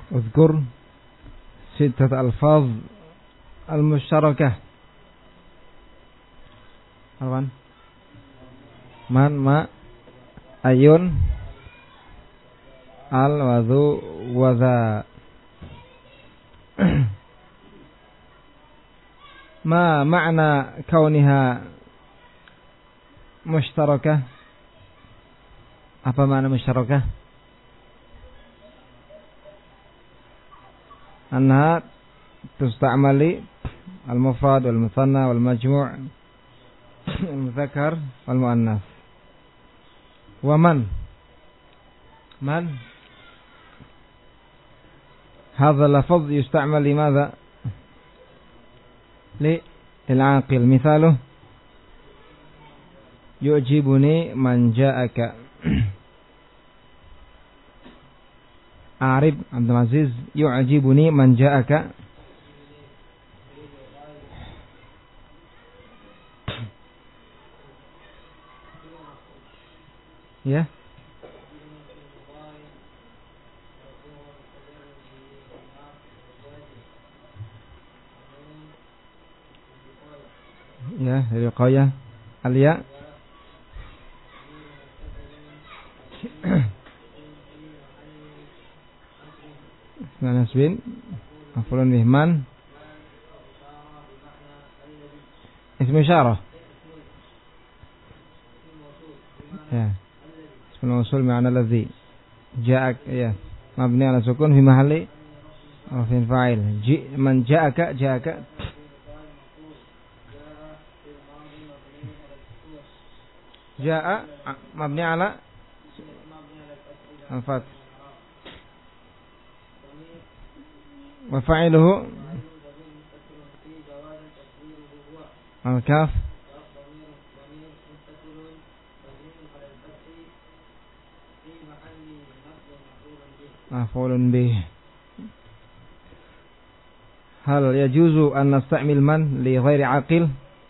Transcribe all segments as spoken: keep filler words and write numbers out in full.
اذكر ستة ألفاظ المشتركة. Apaan? Man, ma, ayun, al, wadhu, wadha. Ma ma'na kauniha mushtarakah? Apa makna mushtarakah? Anha tusta'mali al-mufrad wal-muthanna wal-majmu' al-mudzakkar wal-muannas. Wa man? Man? هذا اللفظ يستعمل لماذا؟ للعاقل. مثاله يعجبني من جاءك. أعرب عبد العزيز يعجبني من جاءك. Ya. Ya, dari qaya alia. Nasbin maf'ulun bih man ism isyarah. Ya. Ism mausul ma'na alladhi ja'ak, ya, mabni ala sukun fi mahalli raf'in fa'il. Ji man ja'aka, ja'aka ja'a mabni ala al-fath wa fa'iluhu al-kaf maf'ulun bih. Hal yajuzu an nasta'mil man li ghairi aqil?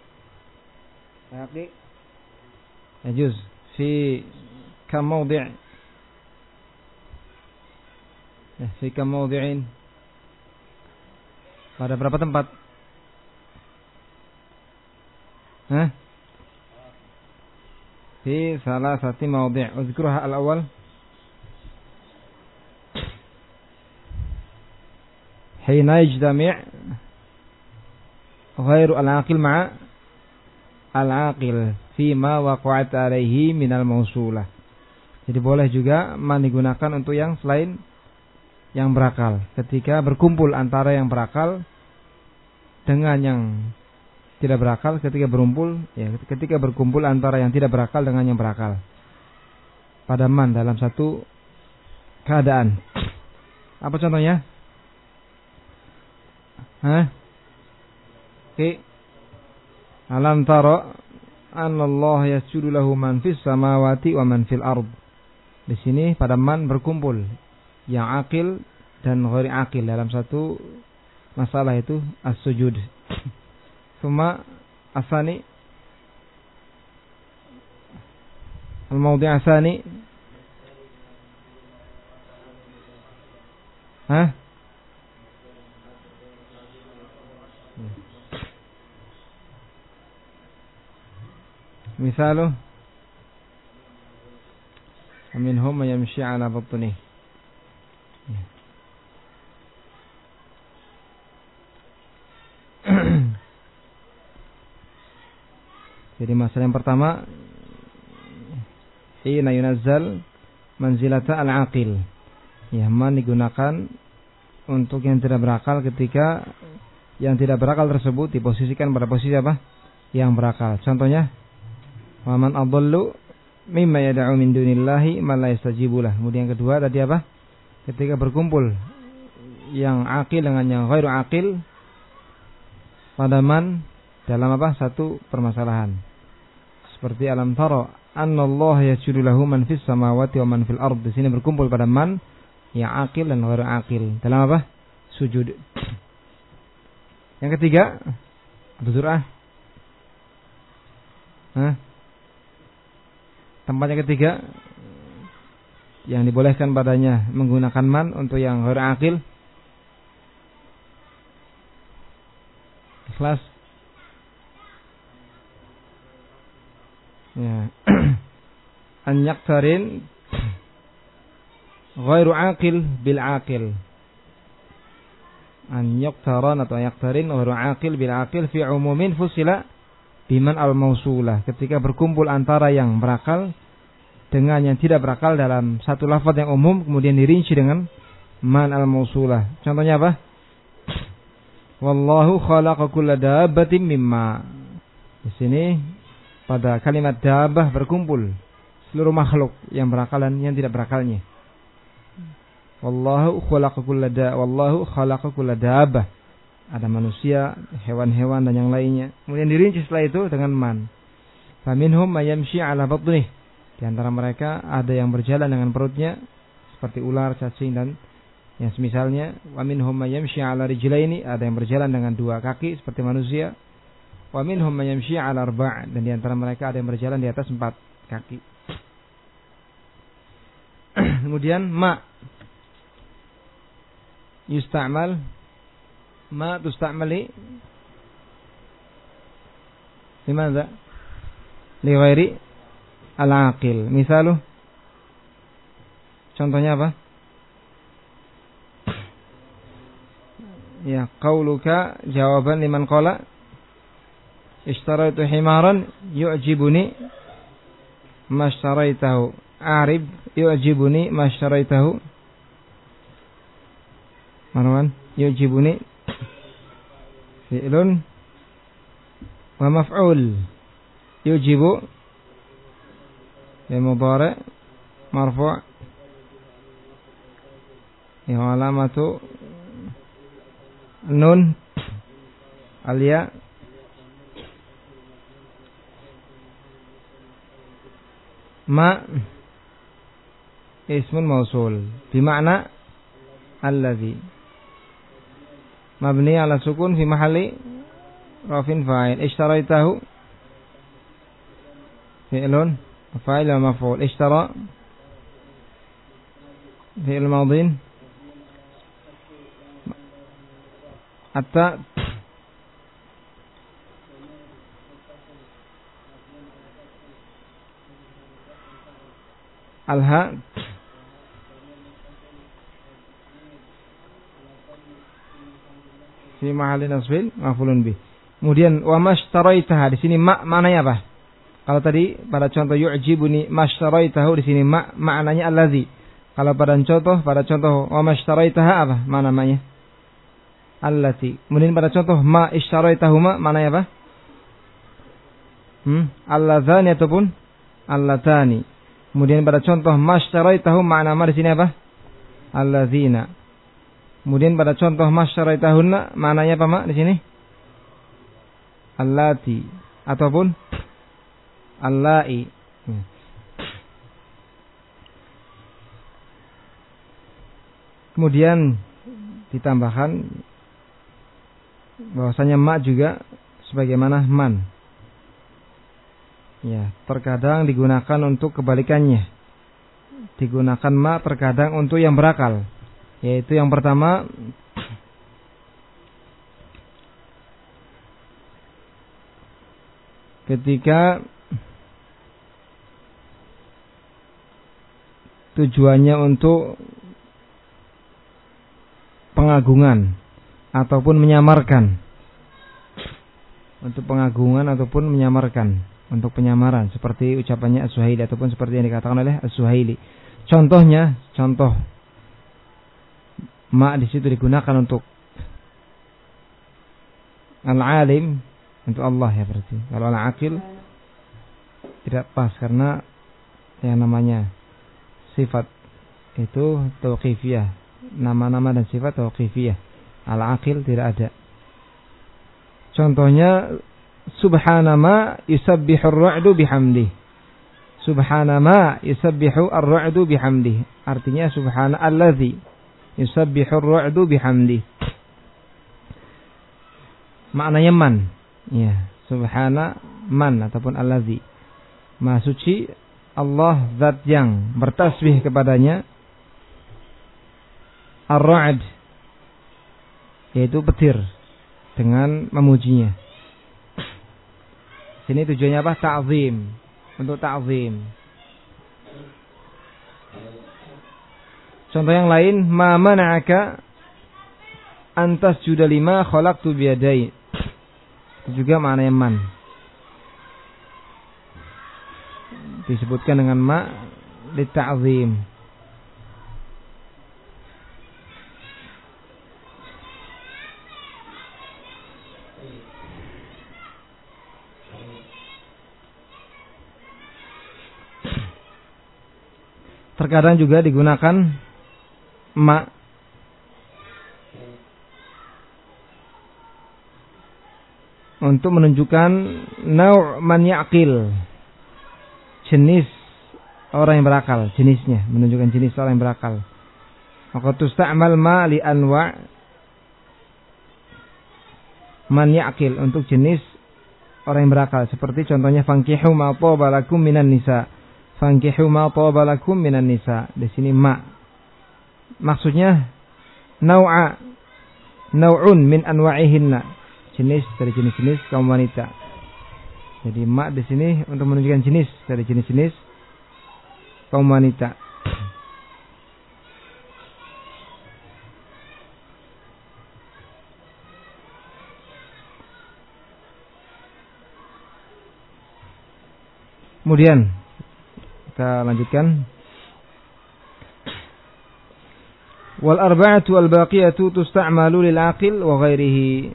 Aqil yajuz fi kam mawdi'? Ya, fi kam mawdi'in? Pada berapa tempat? Hah? Fi salasati mawdi'. Uzkurha al-awwal. Hina yajtami' ghairu al-aqil ma'a al-aqil fima waqa'at alaihi minal mausulah. Jadi boleh juga man digunakan untuk yang selain yang berakal, ketika berkumpul antara yang berakal dengan yang tidak berakal, ketika berkumpul ya ketika berkumpul antara yang tidak berakal dengan yang berakal pada man dalam satu keadaan. Apa contohnya? Hah? Oke. Alam tara anna Allah yasjudu lahu man fis samawati wa man fil ard. Di sini pada man berkumpul yang akil dan ghairi akil dalam satu masalah, itu as-sujud. Suma asani al-mawdi' asani. Hah? Misalu minhum man yamshi 'ala batnihi. Jadi masalah yang pertama, hina yunazzal manzilata al-aqil. Ya, man digunakan untuk yang tidak berakal ketika yang tidak berakal tersebut diposisikan pada posisi apa? Yang berakal. Contohnya, wa man adallu mimma yad'u min dunillahi ma la yastajibu lah. Kemudian yang kedua tadi apa? Ketika berkumpul yang akil dengan yang ghairu akil pada man dalam apa? Satu permasalahan. Seperti alam tara annallaha yasjudu lahu man fis samawati wa man fil ard. Di sini berkumpul pada man yang akil dan ghairu akil dalam apa? Sujud. Yang ketiga, Abu Zur'ah. Hah? Tempat yang ketiga yang dibolehkan padanya menggunakan man untuk yang ghairu akil ikhlas. Ya. An yaktarin ghairu aqil bil aqil. An yaktaran atau yaktarin ghairu aqil bil aqil fi umumin fusila biman al mausulah. Ketika berkumpul antara yang berakal dengan yang tidak berakal dalam satu lafaz yang umum, kemudian dirinci dengan man al mausulah. Contohnya apa? Wallahu khalaqa kulla dabbatin mimma. Di sini pada kalimat dabbah berkumpul seluruh makhluk yang berakal dan yang tidak berakalnya. Wallahu khalaqa kulla da wallahu khalaqa kulla dabbah. Ada manusia, hewan-hewan dan yang lainnya. Kemudian dirinci setelah itu dengan man. Faminhum may yamshi 'ala batnih. Di antara mereka ada yang berjalan dengan perutnya seperti ular, cacing dan yang semisalnya. Wa minhum may yamshi 'ala rijlaini, ada yang berjalan dengan dua kaki seperti manusia. Wa minhum may yamshi 'ala arba', dan di antara mereka ada yang berjalan di atas empat kaki. Kemudian ma yusta'mal, ma tusta'mali limadza? Li ghairi al-aqil. Misaluh, contohnya apa? Ya, qauluka jawaban liman qala ishtaraitu himaran yu'jibuni ma ishtaraitahu. Arib yu'jibuni ma ishtaraitahu. Marwan, yu'jibuni fi'lun wa maf'ul. Yu'jibu ya mudhari' marfu', ya alamatu nun al-ya. Ma ismun mausul bima'na alladhi mabni ala sukun fi mahalli rafin fa'il. Ishtaraitahu fi'lun fa'il wa maf'ul. Ishtara fi'il madin. Hatta alha fi mahalli nasbin maf'ulun bih. Kemudian wa mashtaraitaha, di sini ma maknanya apa? Kalau tadi pada contoh yu'jibuni mashtaraitahu, di sini ma maknanya allazi. Kalau pada contoh pada contoh wa mashtaraitaha apa? Mana namanya? Allati. Kemudian pada contoh ma ishtaraitahuma maknanya apa? Hmm, alladzani ataupun allatani. Kemudian pada contoh mashtaraitahu makna ma di sini apa? Alladzina. Kemudian pada contoh mashtaraitahunna maknanya apa mak di sini? Allati ataupun allai. Kemudian ditambahkan bahwasanya ma juga sebagaimana man. Ya, terkadang digunakan untuk kebalikannya. Digunakan ma terkadang untuk yang berakal. Yaitu yang pertama, ketika tujuannya untuk pengagungan ataupun menyamarkan. Untuk pengagungan ataupun menyamarkan. Untuk penyamaran seperti ucapannya As-Suhaili ataupun seperti yang dikatakan oleh As-Suhaili. Contohnya, contoh ma di situ digunakan untuk al-alim, untuk Allah ya berarti. Kalau al-aqil tidak pas karena yang namanya sifat itu tauqifiyah. Nama-nama dan sifat tauqifiyah. Al-aqil tidak ada. Contohnya subhanama yusabbihu ar-ra'du bihamdi. Subhanama yusabbihu ar-ra'du bihamdi. Artinya subhana allazi yusabbihu ar-ra'du bihamdi. Maknanya man. Ya, subhana man ataupun allazi. Maha suci Allah zat yang bertasbih kepadanya. Ar-ra'd yaitu petir. dengan memujinya. Sini tujuannya apa? Ta'zim. Untuk ta'zim. Contoh yang lain, ma mana'aka an tasjuda lima khalaqtu biyadai. Itu juga maknanya man. Disebutkan dengan ma li ta'zim. Terkadang juga digunakan ma untuk menunjukkan nau' man ya'qil, jenis orang yang berakal, jenisnya menunjukkan jenis orang yang berakal. Maka tusta'mal ma li anwa' man ya'qil, untuk jenis orang yang berakal, seperti contohnya fankihu ma taba lakum minan nisa. Fankihu ma taba lakum minan nisa. Di sini ma maksudnya nau'a, nau'un min anwa'ihinna, jenis dari jenis-jenis kaum wanita. Jadi ma di sini untuk menunjukkan jenis dari jenis-jenis kaum wanita. Kemudian kita lanjutkan. Wal arba'atu wal baqiyatu tusta'malu lil aqil wa ghairihi.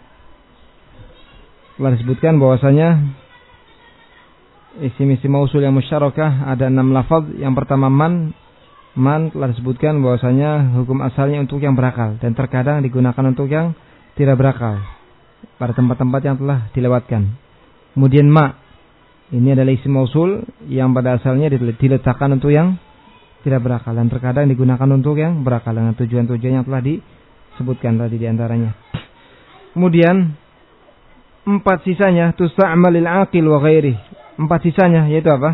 Telah disebutkan bahwasanya isim-isim mausul yang musyarakah ada enam lafaz. Yang pertama man. Man telah disebutkan bahwasanya hukum asalnya untuk yang berakal dan terkadang digunakan untuk yang tidak berakal pada tempat-tempat yang telah dilewatkan. Kemudian ma, ini adalah isim mausul yang pada asalnya diletakkan untuk yang tidak berakal dan terkadang digunakan untuk yang berakal dengan tujuan-tujuan yang telah disebutkan tadi di antaranya. Kemudian empat sisanya tusta'mal lil aqil wa ghairi. Empat sisanya yaitu apa?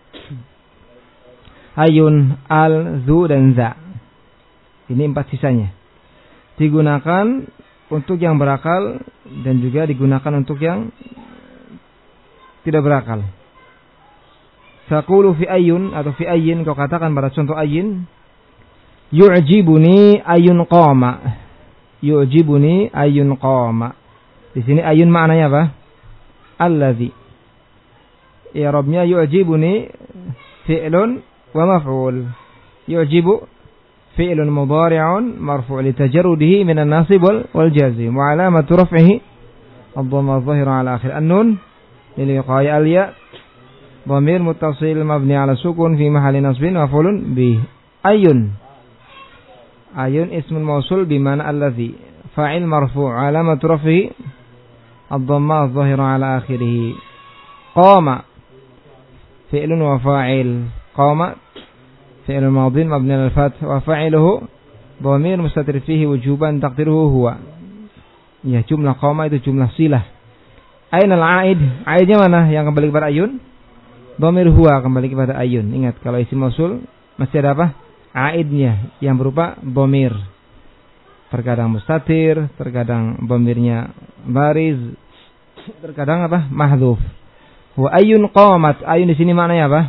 Ayun, al, zu dan za. Ini empat sisanya. Digunakan untuk yang berakal dan juga digunakan untuk yang tidak berakal. Saqulu fi ayun atau fi ayyin, kau katakan pada contoh ayyin, yu'jibuni ayun qama. Yu'jibuni ayun qama. Di sini ayun maknanya apa? Allazi. I'rabnya yu'jibuni fi'lun wa maf'ul. Yu'jibu fi'lun mudhari'un marfu' li tajarrudihi min an-nasib wal jazim wa 'alamatu raf'ihi ad-dhamma adh-dhahira 'ala akhir an-nun للوقاية الياء ضمير متصل مبني على سكون في محل نصب مفعول به. أيun أيun اسم موصول بمعنى الذي فاعل مرفوع علامة رفعه الضمة الظاهرة على آخره. قام فعل وفاعل. قام فعل ماضي مبني على الفتح وفاعله ضمير مستتر فيه وجوبا تقديره هو. Ya, jumlah qama itu jumlah silah. Ainal aid, aidnya mana yang kembali kepada ayun? Dhamir huwa kembali kepada ayun. Ingat kalau isim mausul masih ada apa? Aidnya yang berupa dhamir. Terkadang mustatir, terkadang dhamirnya bariz, terkadang apa? Mahdhuf. Wa ayun qamat, ayun di sini maknanya apa?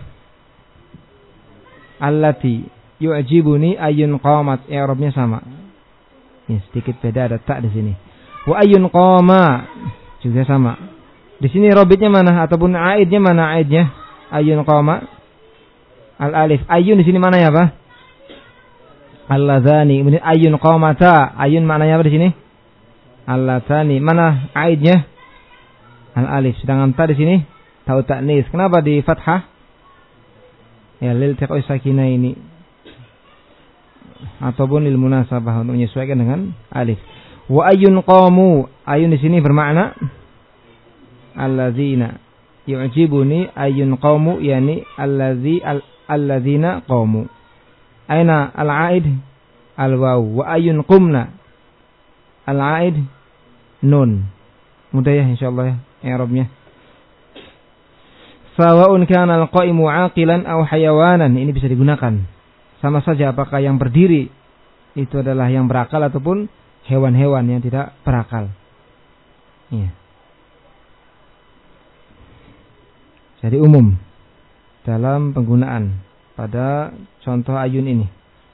Allati yu'jibuni ayun qamat, i'rabnya sama. Ya, sedikit beda, ada tak di sini. Wa ayun qama juga sama. Di sini robitnya mana ataupun aidnya mana aidnya? Ayun qama. Al alif. Ayun di sini mana ya, Pak? Alladzani. Kemudian ayun qamata. Ayun maknanya apa di sini? Alladzani. Mana aidnya? Al alif. Sedangkan ta di sini tau ta'nis. Kenapa di fathah? Ya lil taqoi sakinah ini. Ataupun lil munasabah untuk menyesuaikan dengan alif. Wa ayun qamu. Ayun di sini bermakna alladzina. Yu'jibuni ayun qamu, yani alladzi alladzina qamu. Aina al-aid? Al-waw. Wa ayun qumna. Al-aid nun. Mudah ya insyaallah ya i'rabnya. Sawa'un kana al-qa'imu 'aqilan aw hayawanan. Ini bisa digunakan. Sama saja apakah yang berdiri itu adalah yang berakal ataupun hewan-hewan yang tidak berakal. Ya. Jadi umum dalam penggunaan pada contoh ayun ini.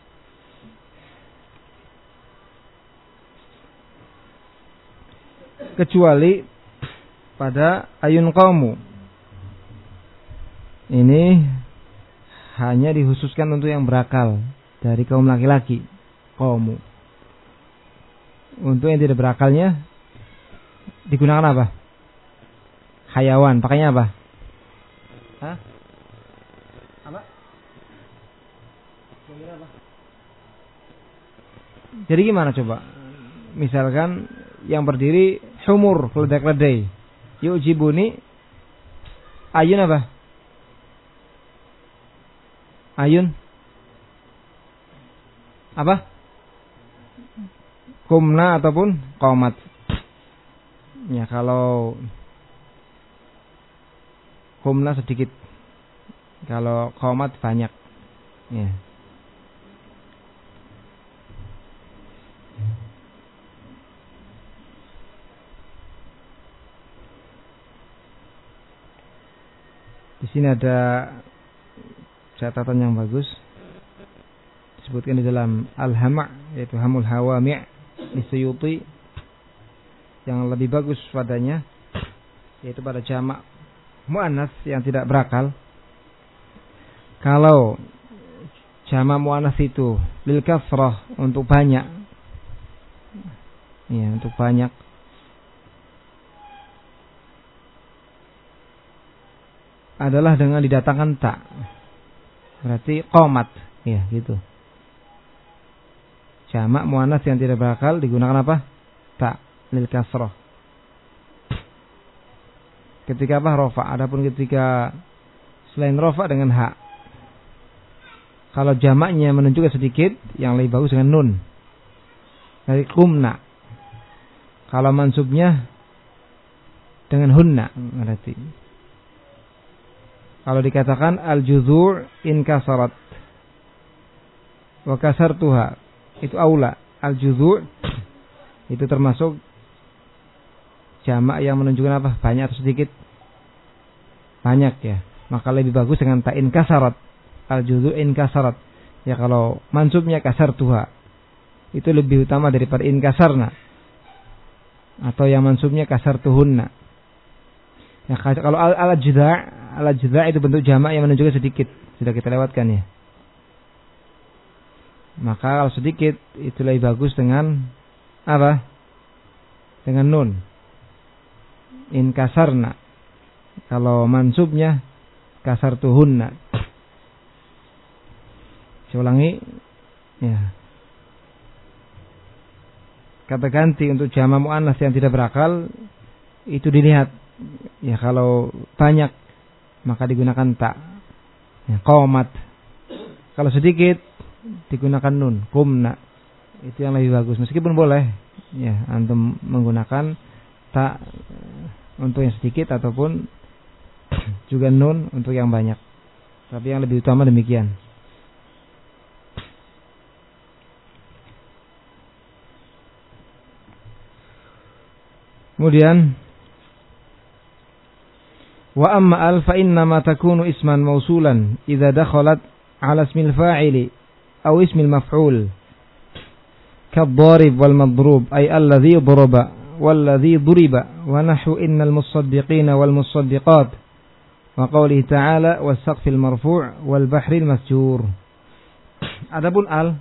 Kecuali pada ayun qaumu. Ini hanya dikhususkan untuk yang berakal dari kaum laki-laki, qaumu. Untuk yang tidak berakalnya digunakan apa? Hayawan, pakainya apa? Hah? Apa? apa? Jadi gimana coba? Misalkan yang berdiri humur, keledai-keledai. Yu'jibuni ayun apa? Ayun apa? Kumna ataupun qomat. Ya kalau kumna sedikit, kalau qomat banyak. Ya. Di sini ada catatan yang bagus. Disebutkan di dalam Al-Hama', yaitu Hamul Hawami' di Suyuti, yang lebih bagus padanya yaitu pada jamak muannas yang tidak berakal. Kalau jamak muannas itu lil kasrah, untuk banyak, ya, untuk banyak, adalah dengan didatangkan tak, berarti qomat, ya gitu. Jamak muannas yang tidak berakal digunakan apa? Tak lil kasrah. Ketika apa? Rofa. Adapun ketika selain rofa dengan hak. Kalau jamaknya menunjukkan sedikit, yang lebih bagus dengan nun. Dari kumna. Kalau mansubnya dengan hunna, berarti. Kalau dikatakan al-juzur in kasarat wa kasartuha, itu aula. Al-juzur itu termasuk jamak yang menunjukkan apa? Banyak atau sedikit? Banyak, ya. Maka lebih bagus dengan ta'in kasarat. Al-juzur in kasarat. Ya kalau mansubnya kasartuha, itu lebih utama daripada in kasarna. Atau yang mansubnya kasartuhunna. Ya, kalau al-judha', al-judha' itu bentuk jamak yang menunjukkan sedikit. Sudah kita lewatkan, ya. Maka kalau sedikit itu lebih bagus dengan apa? Dengan nun. In kasarna. Kalau mansubnya kasartuhunna. Saya ulangi, ya. Kata ganti untuk jamak muannas yang tidak berakal itu dilihat. Ya kalau banyak maka digunakan tak. Ya, qomat. Kalau sedikit digunakan nun, kumna. Itu yang lebih bagus. Meskipun boleh, ya, antum menggunakan tak untuk yang sedikit ataupun juga nun untuk yang banyak. Tapi yang lebih utama demikian. Kemudian wa amma al fa inna ma takunu isman mausulan idza dakhalat ala ismil fa'ili aw ismil maf'ul kadh-dharib wal madrub ay alladhi daraba walladhi duriba wa nahwu innal musaddiqina wal musaddiqat wa qawlihi ta'ala was-saqfil marfu' wal bahril masjur. Adapun al,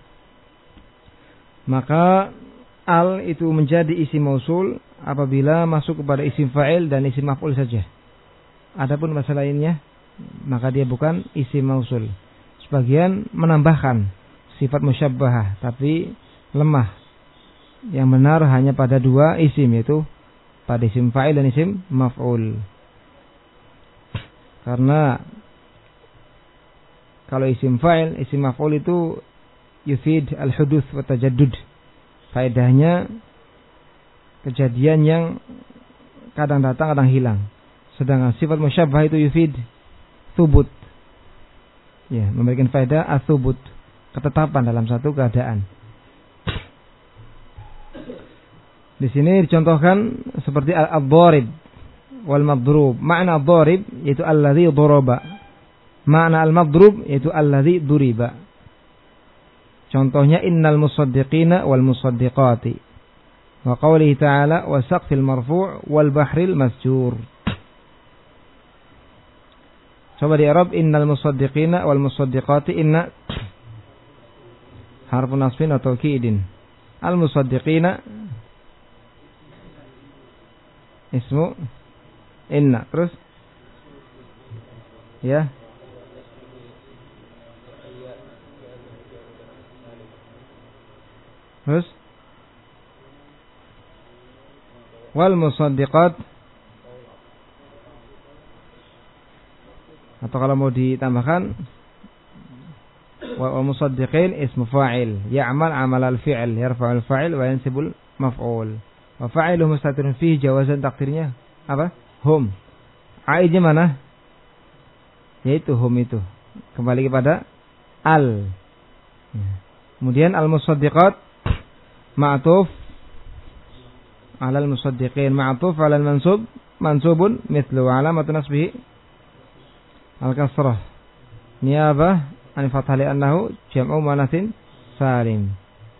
maka al itu menjadi isim mausul apabila masuk kepada isim fa'il dan isim maf'ul saja. Adapun masalah lainnya maka dia bukan isim mausul. Sebagian menambahkan sifat musyabbahah tapi lemah. Yang benar hanya pada dua isim, yaitu pada isim fa'il dan isim maf'ul. Karena kalau isim fa'il, isim maf'ul itu yufid al-huduth wa tajaddud. Faedahnya kejadian yang kadang datang kadang hilang. Sedangkan sifat musyabbah itu yufid thubut. Ya, memberikan faedah ats-tsubut, ketetapan dalam satu keadaan. Di sini dicontohkan seperti al-dharib wal madrub. Makna ad-dharib yaitu alladzi daraba. Makna al-madrub yaitu alladzi duriba. Contohnya innal musaddiqina wal musaddiqati. Wa qawlihi ta'ala wa saqfil marfu' wal bahril masjur. Coba di Arab innal musaddiqina wal musaddiqati. Inna harfu nasbin atau taukidin. Al musaddiqina ismu inna. Terus ya terus wal musaddiqat, atau kalau mau ditambahkan wal musaddiqin ismu fa'il ya'mal amal al-fi'l yarfa'ul fa'il wa yansibul maf'ul wa fa'iluhu mustatirun fihi jawazan, takdirnya apa? Hum. Aidnya mana? Yaitu hum itu. Kembali kepada al. Kemudian al-musaddiqat ma'tuf alal musaddiqin, ma'tuf alal mansub, mansubun mithlu alamatun nasbihi al-kasrah niyabah an fathah li annahu jam'u muannatsin salim.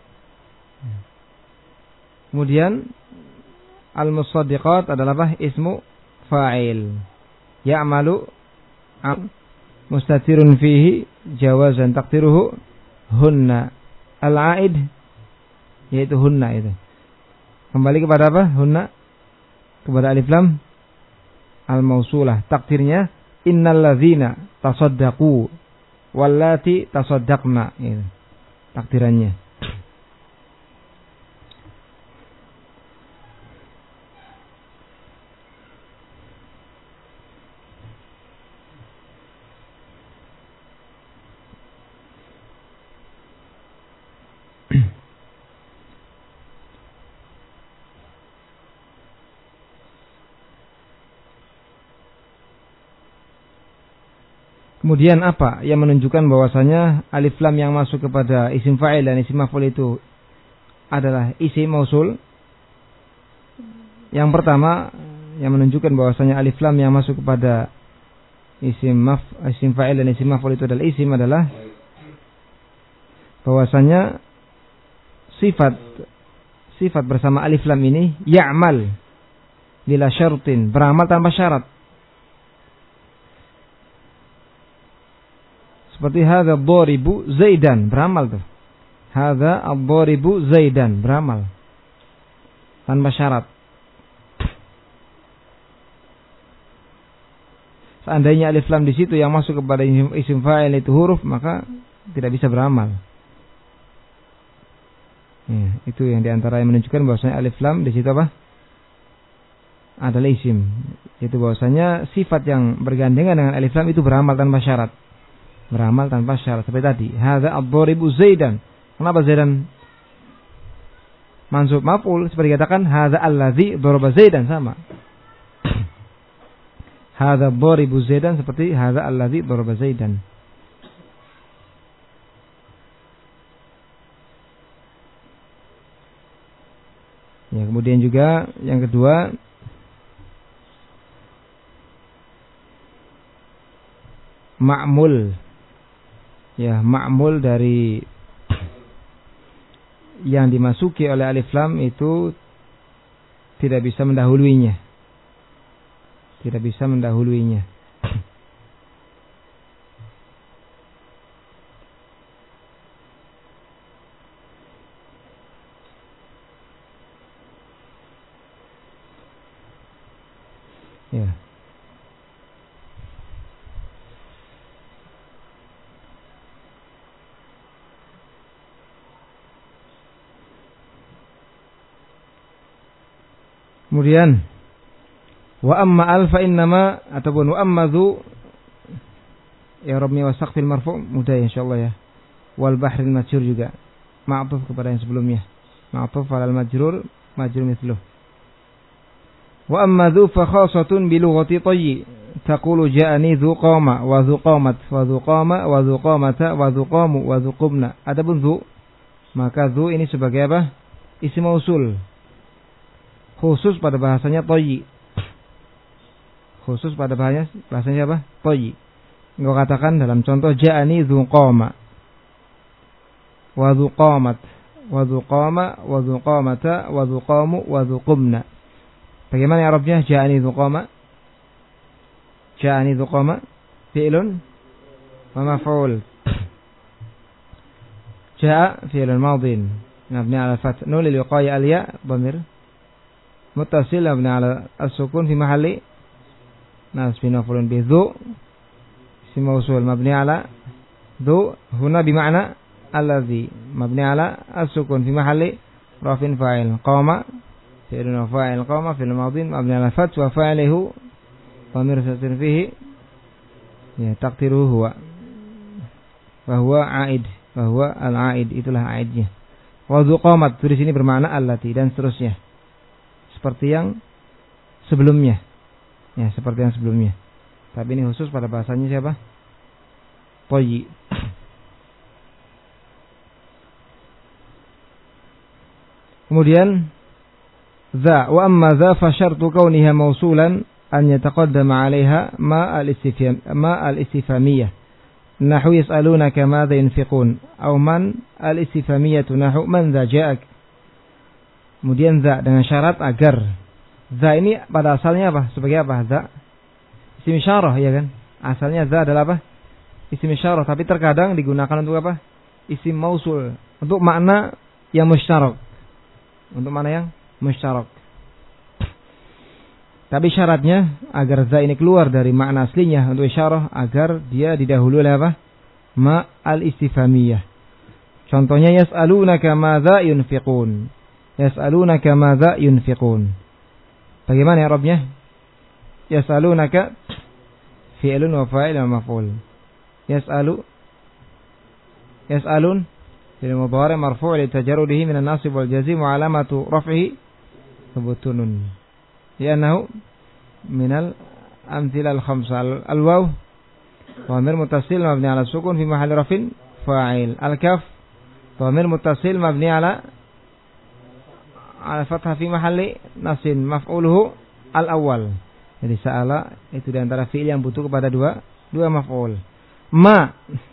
Kemudian al-musaddiqat adalah apa? Ismu fa'il ya'malu mustatirun fihi jawazan takdiruhu hunna. Al-aid yaitu hunna itu. Kembali kepada apa? Hunna kepada alif lam al-mausulah. Takdirnya innal ladzina tasaddaqu wallati tasaddaqna. Itu takdirannya. Kemudian apa yang menunjukkan bahwasanya alif lam yang masuk kepada isim fa'il dan isim maf'ul itu adalah isim mausul? Yang pertama yang menunjukkan bahwasanya alif lam yang masuk kepada isim maf isim fa'il dan isim maf'ul itu adalah isim adalah bahwasanya sifat sifat bersama alif lam ini ya'mal bila syartin, beramal tanpa syarat. Seperti hadza ad-daribu Zaidan, beramal tuh. Hadza ad-daribu Zaidan, beramal tanpa syarat. Seandainya alif lam di situ yang masuk kepada isim fa'il itu huruf, maka tidak bisa beramal. Ya, itu yang diantara yang menunjukkan bahwasanya alif lam di situ apa? Adalah isim. Itu bahwasanya sifat yang bergandengan dengan alif lam itu beramal tanpa syarat. Beramal tanpa syarat. Seperti tadi, hadza ad-daribu Zaidan. Kenapa Zaidan mansub maf'ul? Seperti katakan hadza allazi daraba Zaidan, sama. Hadza ad-daribu Zaidan seperti hadza allazi daraba Zaidan. Ya, kemudian juga yang kedua ma'mul. Ya, ma'mul dari yang dimasuki oleh alif lam itu tidak bisa mendahuluinya. Tidak bisa mendahuluinya. Ya. Kemudian wa amma al fa innama ataupun wa amma dzu ya rabbi wa saqfil marfu' mudah insyaallah ya. Wal bahril majrur juga ma'tuf kepada yang sebelumnya. Ma'tuf alal majrur majrur mithluh. Wa amma dzu fa khassatun bi lughati tayyi taqulu ja'ani dzu qama wa dzu qamat wa dzu qama wa dzu qamata wa dzu qamu wa dzu qumna. Adapun dzu maka dzu ini sebagai apa? Isim mausul. khusus pada bahasanya toyi. Khusus pada bahasanya, bahasanya apa? Toyi. Engkau katakan dalam contoh ja'ani dzuqama wa dzuqamat wa dzuqama wa dzuqamata wa dzuqamu wa dzuqumna. Bagaimana i'rabnya ja'ani dzuqama? Ja'ani dzuqama fi'lun wa maf'ul. Ja'a fi'lun madin mabni 'ala al-fath nun lil wiqaya al-ya dhamir muttasil mabni 'ala as-sukun fi mahalli nasb maf'ulun bi dzu ism mawsul mabni 'ala dzu huna bi ma'na alladhi mabni 'ala as-sukun fi mahalli rafin fa'il qama fi'lun wa fa'il qama fi'l madin mabni 'ala al-fath wa fa'iluhu dhamir satir fihi ya taqdiruhu huwa wa huwa 'aid wa huwa al-'aid itulah 'aidnya. Wa dzuqamat di sini bermakna allati dan seterusnya. Seperti yang sebelumnya. Ya, seperti yang sebelumnya. Tapi ini khusus pada bahasanya siapa? Toyi. Kemudian za wa amma za fa syartu kauniha mausulan an yataqaddama 'alaiha ma al-istifham ma al-istifhamiyah. Nahu yas'alunaka madza yunfiqun aw man al-istifhamiyatu nahu man za ja'ak. Kemudian za dengan syarat agar za ini pada asalnya apa? Sebagai apa za? Isim isyarah ya kan? Asalnya za adalah apa? Isim isyarah, tapi terkadang digunakan untuk apa? Isim mausul, untuk makna yang musytarak. Untuk makna yang musytarak. Tapi syaratnya agar za ini keluar dari makna aslinya untuk isyarah agar dia didahului oleh apa? Ma al-istifhamiyah. Contohnya yas'alunaka madza yunfiqun. Yas'alunaka madza yunfiqun. Bagaimana i'rabnya? Yas'alunaka fi'lun wa fa'il wa maf'ul. Yas'alu yas'alun fi'l mudhari' marfu' li tajarrudihi min an-nasib wal jazm wa 'alamatu raf'ihi thubutun nun. Li'annahu min al-amthila al-khamsa. Al-waw dhamir muttasil mabni 'ala sukun fi mahalli raf'in fa'il. Al-kaf dhamir muttasil mabni 'ala al-fathah fi mahalli nasbin maf'uluhu al-awwal. Jadi sa'ala itu di antara fi'il yang butuh kepada dua dua maf'ul. Ma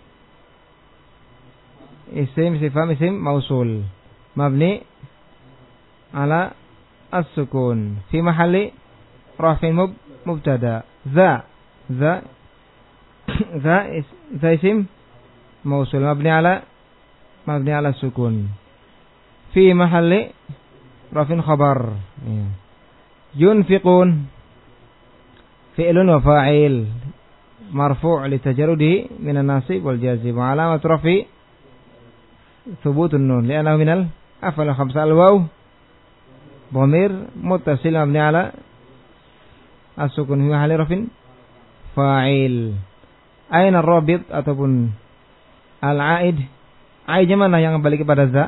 isim sifam isim mausul mabni 'ala as-sukun fi mahalli raf'in mubtada. Za za za is, za isim mausul mabni 'ala mabni 'ala sukun fi mahalli rafin khabar. Ya. Yunfiqun fi'lun wa fa'il marfu' li tajarrudi min an-nasib wal jazm wa alamat rafi thubutun nun li'annahu min al-af'al khamsa. Al-waw dhamir muttasil mabni 'ala as-sukun fi mahalli rafin fa'il. Aina ar-rabit ataupun al-'aid? Aidnya mana yang kembali kepada za?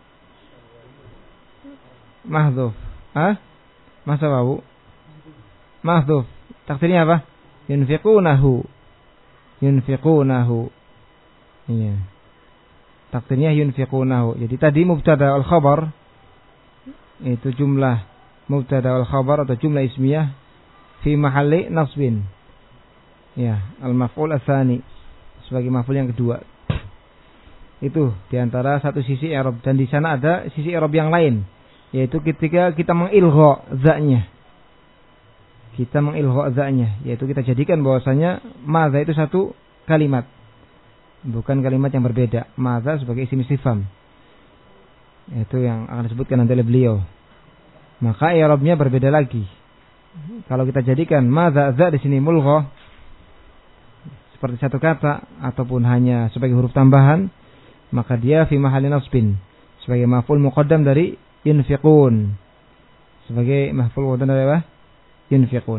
Mahdhuf. Hah? Masa wawu? Mahdhuf. Takdirnya apa? Yunfiqunahu. Yunfiqunahu. Iya. Takdirnya yunfiqunahu. Jadi tadi mubtada wal khabar itu jumlah mubtada wal khabar atau jumlah ismiyah fi mahalli nasbin. Ya, al-maf'ul ats-tsani sebagai maf'ul yang kedua. Itu di antara satu sisi i'rab, dan di sana ada sisi i'rab yang lain, yaitu ketika kita mengilgha za-nya. Kita mengilgha za-nya, yaitu kita jadikan bahwasanya madza itu satu kalimat, bukan kalimat yang berbeda. Madza sebagai isim istifham. Itu yang akan disebutkan nanti oleh beliau. Maka i'rabnya berbeda lagi. Kalau kita jadikan madza za di sini mulgha seperti satu kata ataupun hanya sebagai huruf tambahan, maka dia fi mahalli nasbin sebagai maf'ul muqaddam dari yunfiqun, sebagai maf'ul muqaddam dari apa? Yunfiqun.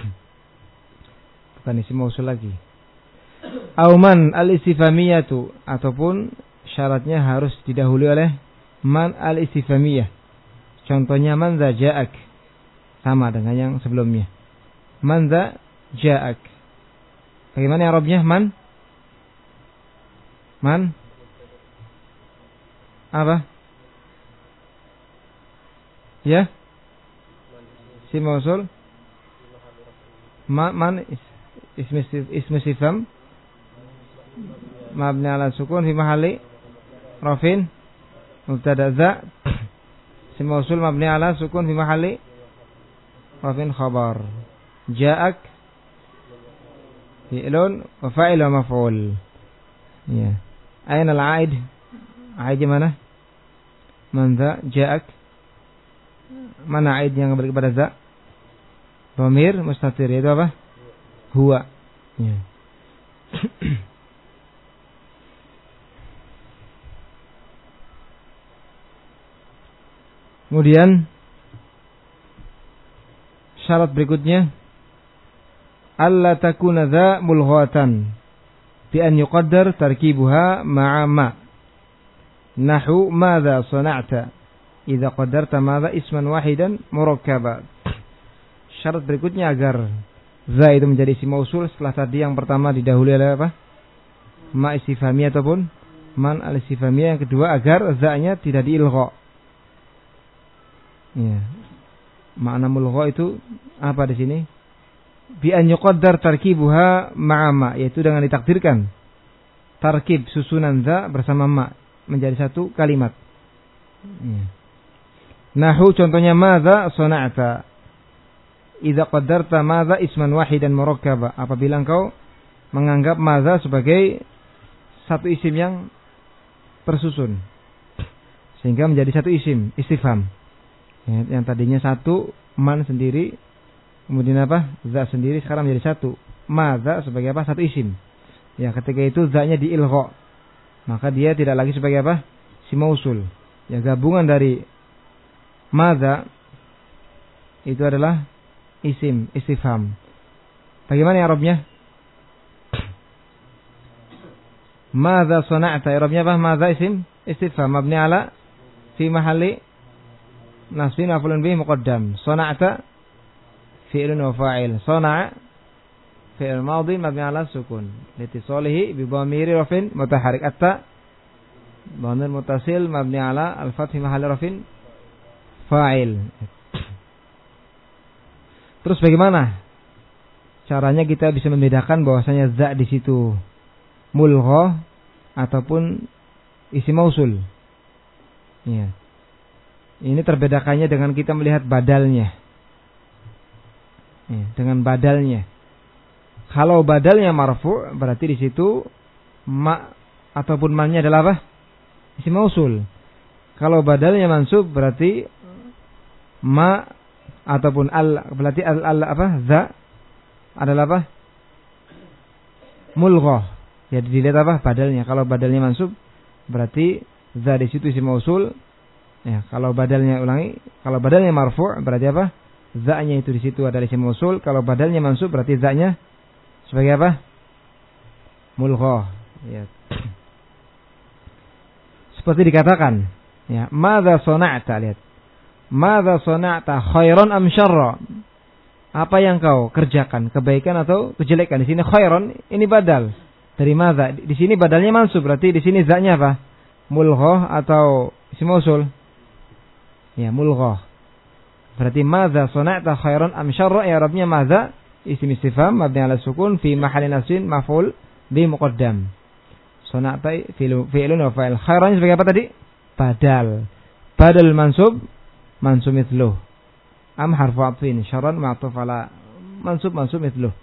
Bukan isim mausul lagi. Auman al-istifhamiyatu, ataupun syaratnya harus didahului oleh man al-istifhamiyah. Contohnya man za ja'ak, sama dengan yang sebelumnya. Man za ja'ak. Bagaimana i'rabnya man? Man apa? Ya? Isim mausul ma man ismi ismi sifam mabni ala sukun fi mahalli rafin mubtada za. Isim mausul mabni ala sukun fi mahalli rafin khabar. Ja'ak fi'lun wa fa'il wa maf'ul. Ya. Aina al-'aid? Aid mana? Man za ja'ak? Mana aid yang kembali kepada za? Dhamir mustatir itu apa? Huwa. Ya. Kemudian syarat berikutnya alla takuna dha mulghatan bi an yuqaddar tarkibuha ma'a ma. Nahu madza sana'ta idza qaddarta madza isman wahidan murakkaba. Syarat berikutnya agar za itu menjadi isim mausul setelah tadi yang pertama didahului oleh apa? Ma istifhamiyah ataupun man al istifhamiyah. Yang kedua agar za-nya tidak diilgha. Ya. Makna mulgha itu apa di sini? Bi an yuqaddar tarkibuha ma'a ma, yaitu dengan ditakdirkan tarkib susunan za bersama ma menjadi satu kalimat. Ya. Nahu contohnya madza sana'ta idza qaddarta madza isman wahidan murakkaba. Apabila engkau menganggap madza sebagai satu isim yang tersusun sehingga menjadi satu isim istifham. Ya, yang tadinya satu man sendiri, kemudian apa? Za sendiri sekarang menjadi satu. Madza sebagai apa? Satu isim. Ya, ketika itu za-nya diilgha, maka dia tidak lagi sebagai apa? Isim mausul. Ya, gabungan dari madza itu adalah isim istifham. Bagaimana i'rabnya? Madza sana'ta, i'rabnya apa? Madza isim istifham mabni ala fi mahalli nasbin maf'ulun bihi muqaddam. Sana'ta fi'lun wa fa'il. Sana'a fi'il madhi mabni ala sukun litisalihi bi dhamiri rafin mutaharrik. Atta dhamir muttasil mabni ala al-fath fi mahalli rafin fa'il. Terus bagaimana caranya kita bisa membedakan bahwasanya za di situ mulgha ataupun isim mausul? Ya. Ini terbedakannya dengan kita melihat badalnya. Ya, dengan badalnya. Kalau badalnya marfu, berarti di situ ma ataupun man-nya adalah apa? Isim mausul. Kalau badalnya mansub, berarti ma ataupun al, berarti al, al apa? Za adalah apa? Mulghah. Jadi dilihat apa? Badalnya. Kalau badalnya mansub, berarti za di situ isim mausul. Ya, kalau badalnya ulangi, kalau badalnya marfu' berarti apa? Za-nya itu di situ adalah isim mausul. Kalau badalnya mansub berarti za-nya sebagai apa? Mulghah. Ya. Seperti dikatakan, ya, madza sana'ta, lihat. Madza sana'ta khairan am syarra? Apa yang kau kerjakan, kebaikan atau kejelekan? Di sini khairan ini badal dari madza. Di sini badalnya mansub, berarti di sini za-nya apa? Mulghah atau isim mausul? Ya, mulghah. Berarti madza sana'ta khairan am syarra, i'rabnya madza isim istifham mabni ala sukun fi mahalli nasbin maf'ul bi muqaddam. Sana'ta fi'lun wa fa'il. Khairan sebagai apa tadi? Badal. Badal mansub, mansub mithluh. Am harfu atfin, syarran ma'tuf ala mansub, mansub mithluh.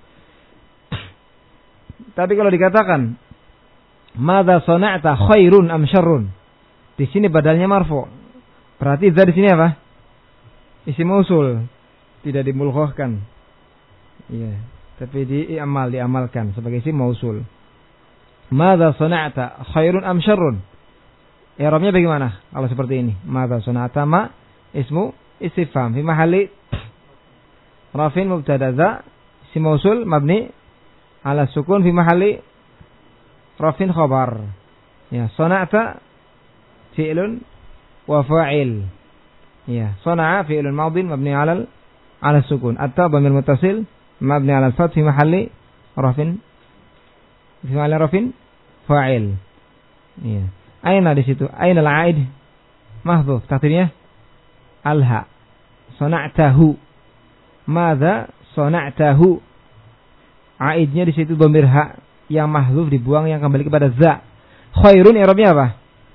Tapi kalau dikatakan madza sana'ta khairun am syarrun, di sini badalnya marfu'. Berarti za di sini apa? Isim mausul, tidak dimulghahkan. Iya, tapi diamal diamalkan sebagai isim mausul. Madza sana'ta khairun am syarrun? I'rabnya bagaimana kalau seperti ini? Madza sana'ta ma ismu istifham fi mahalli rafin mubtada za isim mausul mabni ala sukun fi mahalli rafin khabar. Ya, sana'ta fi'lun wa fa'il. Ya, sana'a fi'lun madhin mabni 'ala ala sukun. Atta dhamir muttasil mabni 'ala al-fath fi mahalli rafin fi mahalli rafin fa'il. Ya. Aina di situ? Aina al-'aid? Mahdhuf. Takdirnya alha. Sana'tahu. Madza sana'tahu. Aidnya di situ dhamir ha yang mahdzuf dibuang yang kembali kepada za. Khairun i'rabnya apa?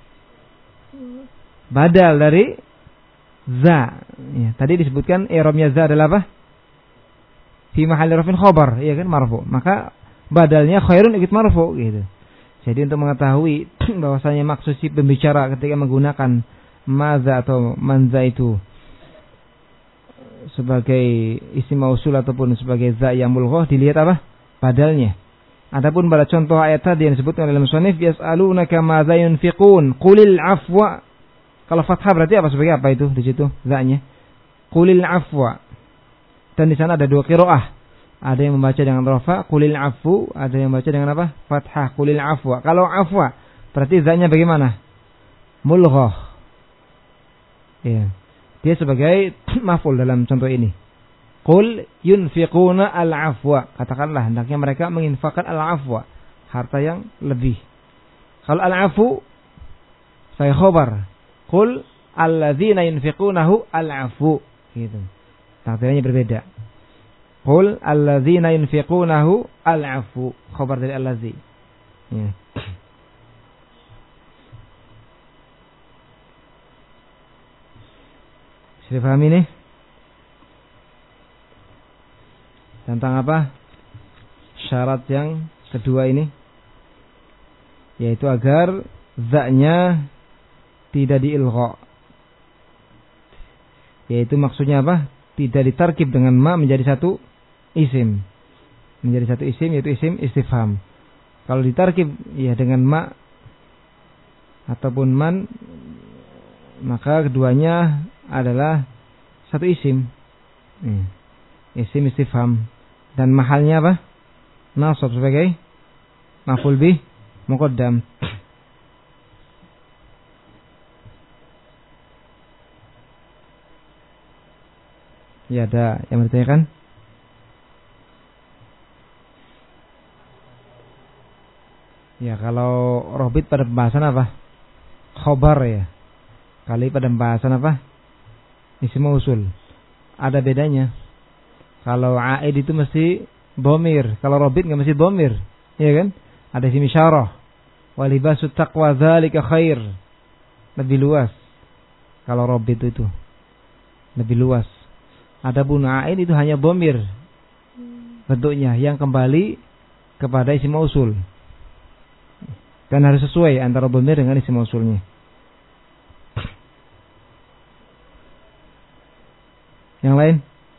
Badal dari za. Ya, tadi disebutkan i'rabnya za adalah apa? Fi mahalli rafin khabar, ya kan, marfu. Maka badalnya khairun ikut marfu gitu. Jadi untuk mengetahui bahwasanya maksud si pembicara ketika menggunakan madza atau manza itu sebagai isim mausul ataupun sebagai za yang mulghah, dilihat apa? Badalnya. Adapun pada contoh ayat tadi yang disebutkan dalam musannif, yas'alunaka madza yunfiqun qulil afwa. Kalau fathah berarti apa, sebagai apa itu di situ za-nya? Qulil afwa. Dan di sana ada dua qiraah. Ada yang membaca dengan rafa, qulil afu, ada yang membaca dengan apa? Fathah, qulil afwa. Kalau afwa berarti za-nya bagaimana? Mulghah. Ya. Dia sebagai maf'ul dalam contoh ini. Qul yunfiquna al-afwa. Katakanlah hendaknya mereka menginfakkan al-afwa, harta yang lebih. Kalau al-afu saya khabar. Qul alladzina yunfiqunahu al-afu. Gitu. Takdirnya berbeda. Qul alladzina yunfiqunahu al-afu. Khabar dari allazi. Ya. Sudah paham ini? Tentang apa? Syarat yang kedua ini, yaitu agar za-nya tidak diilgha. Yaitu maksudnya apa? Tidak ditarkib dengan ma menjadi satu isim. Menjadi satu isim, yaitu isim istifham. Kalau ditarkib ya dengan ma ataupun man, maka keduanya adalah satu isim. Hmm. Isim istifham. Dan mahalnya apa? Nasab sebagai maf'ul bih muqaddam. Ya, ada yang bertanyakan? Ya, kalau robit pada pembahasan apa? Khobar ya. Kali pada pembahasan apa? Isim mausul. Ada bedanya. Kalau aid itu mesti dhamir, kalau robit enggak mesti dhamir, ya kan? Ada isim isyarah. Wa libasut taqwa dzalika khair. Lebih luas. Kalau robit itu lebih luas. Adapun aid itu hanya dhamir bentuknya yang kembali kepada isim mausul. Dan harus sesuai antara dhamir dengan isim mausulnya. Yang lain?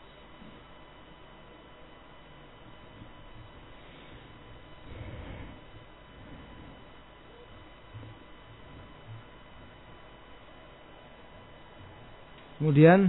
Kemudian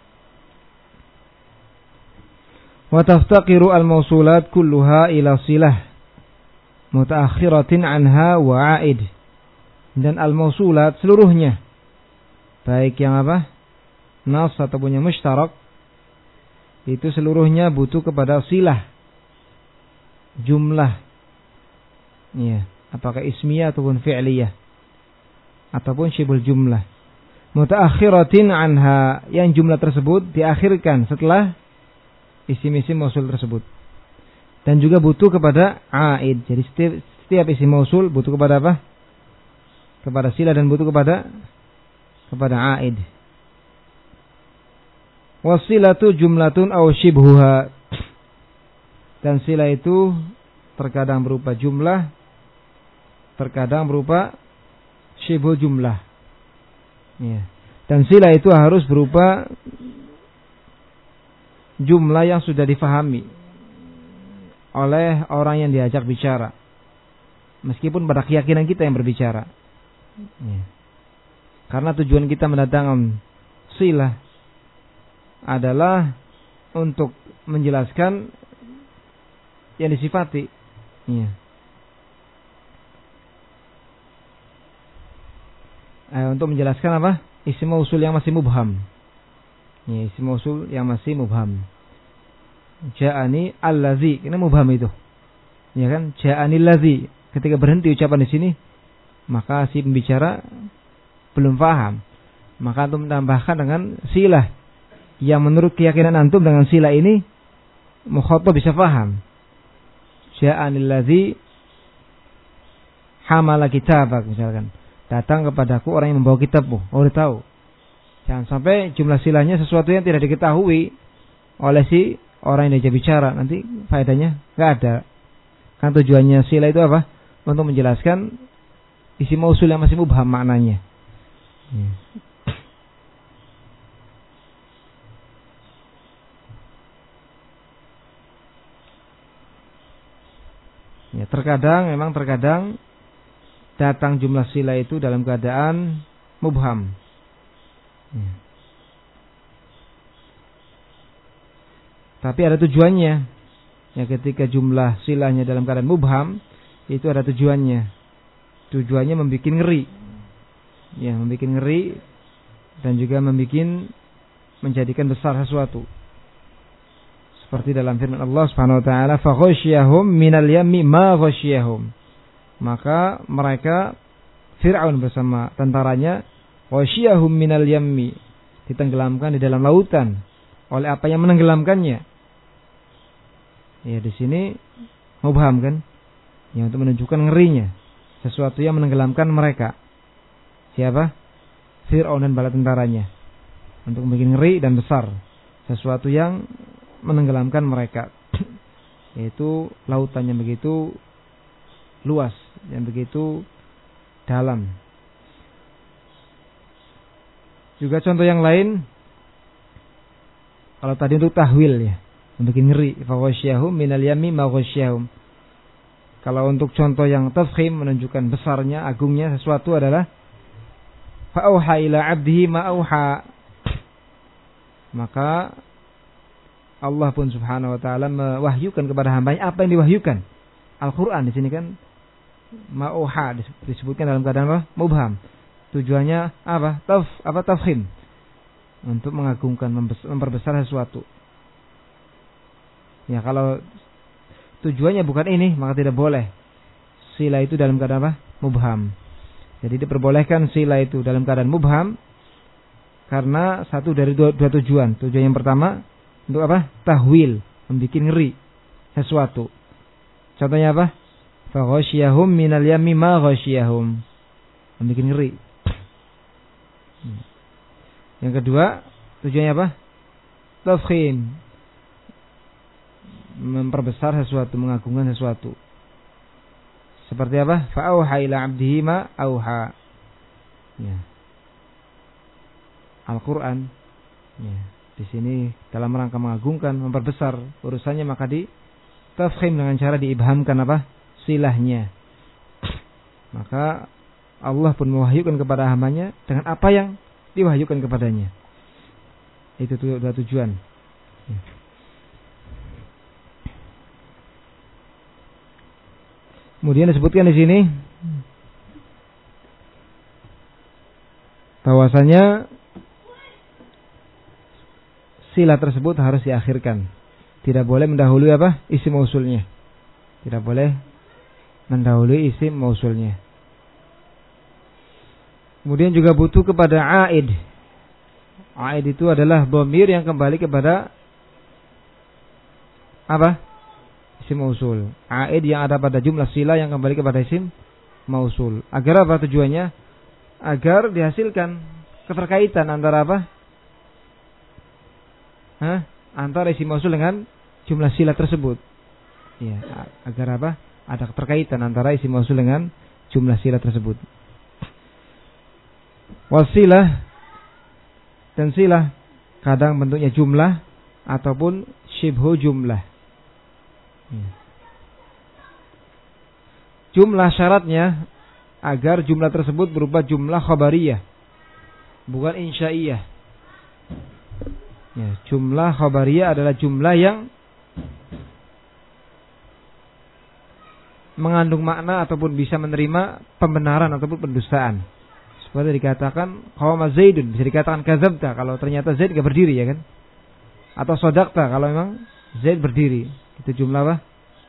wa taftaqiru al-mausulat kulluha ila silah mutaakhiratin anha wa aid. Dan al-mausulat seluruhnya, baik yang apa? Nas ataupun yang mushtarak, itu seluruhnya butuh kepada silah, jumlah. Ya, apakah ismiyah ataupun fi'liyah ataupun syibul jumlah. Mutaakhiratin anha, yang jumlah tersebut diakhirkan setelah isim-isim mausul tersebut. Dan juga butuh kepada aid. Jadi setiap, setiap isim mausul butuh kepada apa? Kepada silah dan butuh kepada kepada aid. Wasilatu jumlatun aw shibhuha. Dan silah itu terkadang berupa jumlah, terkadang berupa shibhu jumlah. Ya. Dan silah itu harus berupa jumlah yang sudah difahami oleh orang yang diajak bicara, meskipun pada keyakinan kita yang berbicara. Ya. Karena tujuan kita mendatangkan silah adalah untuk menjelaskan yang disifati. Ya. Eh, untuk menjelaskan apa? Isim mausul yang masih mubham. Ya, isim mausul yang masih mubham. Ja'ani allazi, ini mubham itu. Ya kan? Ja'ani allazi. Ketika berhenti ucapan di sini, maka si pembicara belum paham. Maka untuk menambahkan dengan silah yang menurut keyakinan antum dengan sila ini mukhatab bisa paham. Ja'anil ladzi hamala kitabak misalkan. Datang kepadaku orang yang membawa kitabmu. Oh, udah tahu. Jangan sampai jumlah silanya sesuatu yang tidak diketahui oleh si orang yang diajak bicara. Nanti faedahnya enggak ada. Kan tujuannya sila itu apa? Untuk menjelaskan isi mausul yang masih mubham maknanya. Ya. Ya, terkadang memang terkadang datang jumlah sila itu dalam keadaan mubham. Ya. Tapi ada tujuannya. Ya, ketika jumlah silanya dalam keadaan mubham, itu ada tujuannya. Tujuannya membuat ngeri. Ya, membuat ngeri dan juga membuat menjadikan besar sesuatu. Seperti dalam firman Allah Subhanahu wa taala, fa ghasyiyahum minal yammi ma ghasyiyahum. Maka mereka Fir'aun bersama tentaranya ghasyiyahum minal yammi, ditenggelamkan di dalam lautan oleh apa yang menenggelamkannya. Ya, di sini mubham kan? Ya, untuk menunjukkan ngerinya sesuatu yang menenggelamkan mereka. Siapa? Fir'aun dan bala tentaranya. Untuk membuat ngeri dan besar sesuatu yang menenggelamkan mereka, yaitu lautan yang begitu luas, yang begitu dalam. Juga contoh yang lain, kalau tadi untuk tahwil ya, membuat ngeri, fa ghasyiyahum minal yammi ma ghasyiyahum. Kalau untuk contoh yang tafkhim, menunjukkan besarnya, agungnya sesuatu adalah fa auha ila 'abdihi ma auha. Maka Allah pun Subhanahu wa taala mewahyukan kepada hambanya apa yang diwahyukan. Al-Qur'an di sini kan ma'uha disebutkan dalam keadaan apa? Mubham. Tujuannya apa? Taf, apa tafkhim. Untuk mengagungkan, memperbesar sesuatu. Ya, kalau tujuannya bukan ini, maka tidak boleh sila itu dalam keadaan apa? Mubham. Jadi diperbolehkan sila itu dalam keadaan mubham karena satu dari dua, dua tujuan. Tujuan yang pertama untuk apa? Tahwil, membuat ngeri sesuatu. Contohnya apa? Fa ghasyiyahum minal yammi ma ghasyiyahum. Membuat ngeri. Yang kedua, tujuannya apa? Tafkhim. Memperbesar sesuatu, mengagungkan sesuatu. Seperti apa? Fa auha ila 'abdihi ma auha. Ya. Al-Qur'an. Ya. Di sini dalam rangka mengagungkan, memperbesar urusannya, maka di tafkhim dengan cara diibhamkan apa? Silahnya. Maka Allah pun mewahyukan kepada hambanya dengan apa yang diwahyukan kepadanya. Itu dua tujuan. Kemudian disebutkan di sini bahwasanya sila tersebut harus diakhirkan. Tidak boleh mendahului apa? Isim mausulnya. Tidak boleh mendahului isim mausulnya. Kemudian juga butuh kepada aid. Aid itu adalah dhamir yang kembali kepada apa? Isim mausul. Aid yang ada pada jumlah sila yang kembali kepada isim mausul. Agar apa tujuannya? Agar dihasilkan keterkaitan antara apa? Hah? Antara isim mausul dengan jumlah sila tersebut. Ya, agar apa? Ada keterkaitan antara isim mausul dengan jumlah sila tersebut. Wasilah dan silah kadang bentuknya jumlah ataupun syibhu jumlah. Ya. Jumlah syaratnya agar jumlah tersebut berupa jumlah khabariyah, bukan insya'iyah. Ya, jumlah khabariyah adalah jumlah yang mengandung makna ataupun bisa menerima pembenaran ataupun pendustaan. Seperti dikatakan qama Zaidun, bisa dikatakan kadzabta kalau ternyata Zaid enggak berdiri, ya kan? Atau shadaqta kalau memang Zaid berdiri. Itu jumlah apa?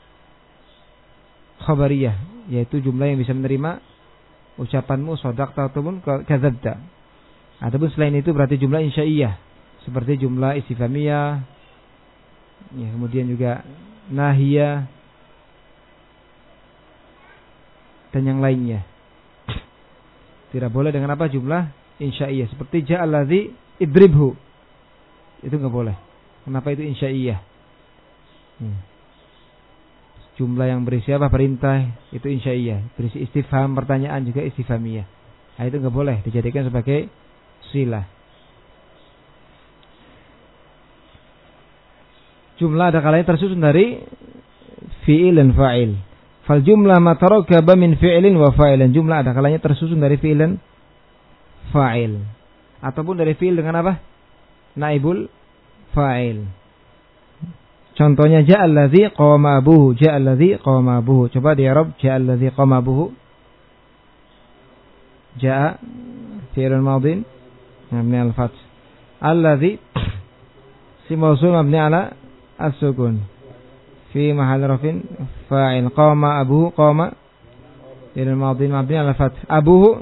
Khabariyah, yaitu jumlah yang bisa menerima ucapanmu shadaqta ataupun kadzabta. Ataupun selain itu berarti jumlah insya'iyah, seperti jumlah istifhamiyah, ya, kemudian juga nahiyah dan yang lainnya. Tidak boleh dengan apa? Jumlah insya'iyah. Seperti ja'alladzi idribhu. Itu enggak boleh. Kenapa itu insya'iyah? Hmm. Jumlah yang berisi apa? Perintah, itu insya'iyah. Berisi istifham, pertanyaan juga istifhamiyah. Nah, itu enggak boleh dijadikan sebagai silah. Jumlah ada kalanya tersusun dari fi'il dan fa'il. Fal jumlah ma tarakaba min fi'lin wa fa'ilin. Jumlah ada kalanya tersusun dari fi'il dan fa'il. Ataupun dari fi'il dengan apa? Naibul fa'il. Contohnya ja'alladzi qama abuhu, ja'alladzi qama abuhu. Coba di i'rab ja'alladzi qama abuhu. Ja'a fi'il madin mabni al-fath. Alladzi si mausul mabni ala as-sukun. Fi mahal rafin fa'il. Qama abuhu, qama fi'il madin mabni ala al-fath. Abuhu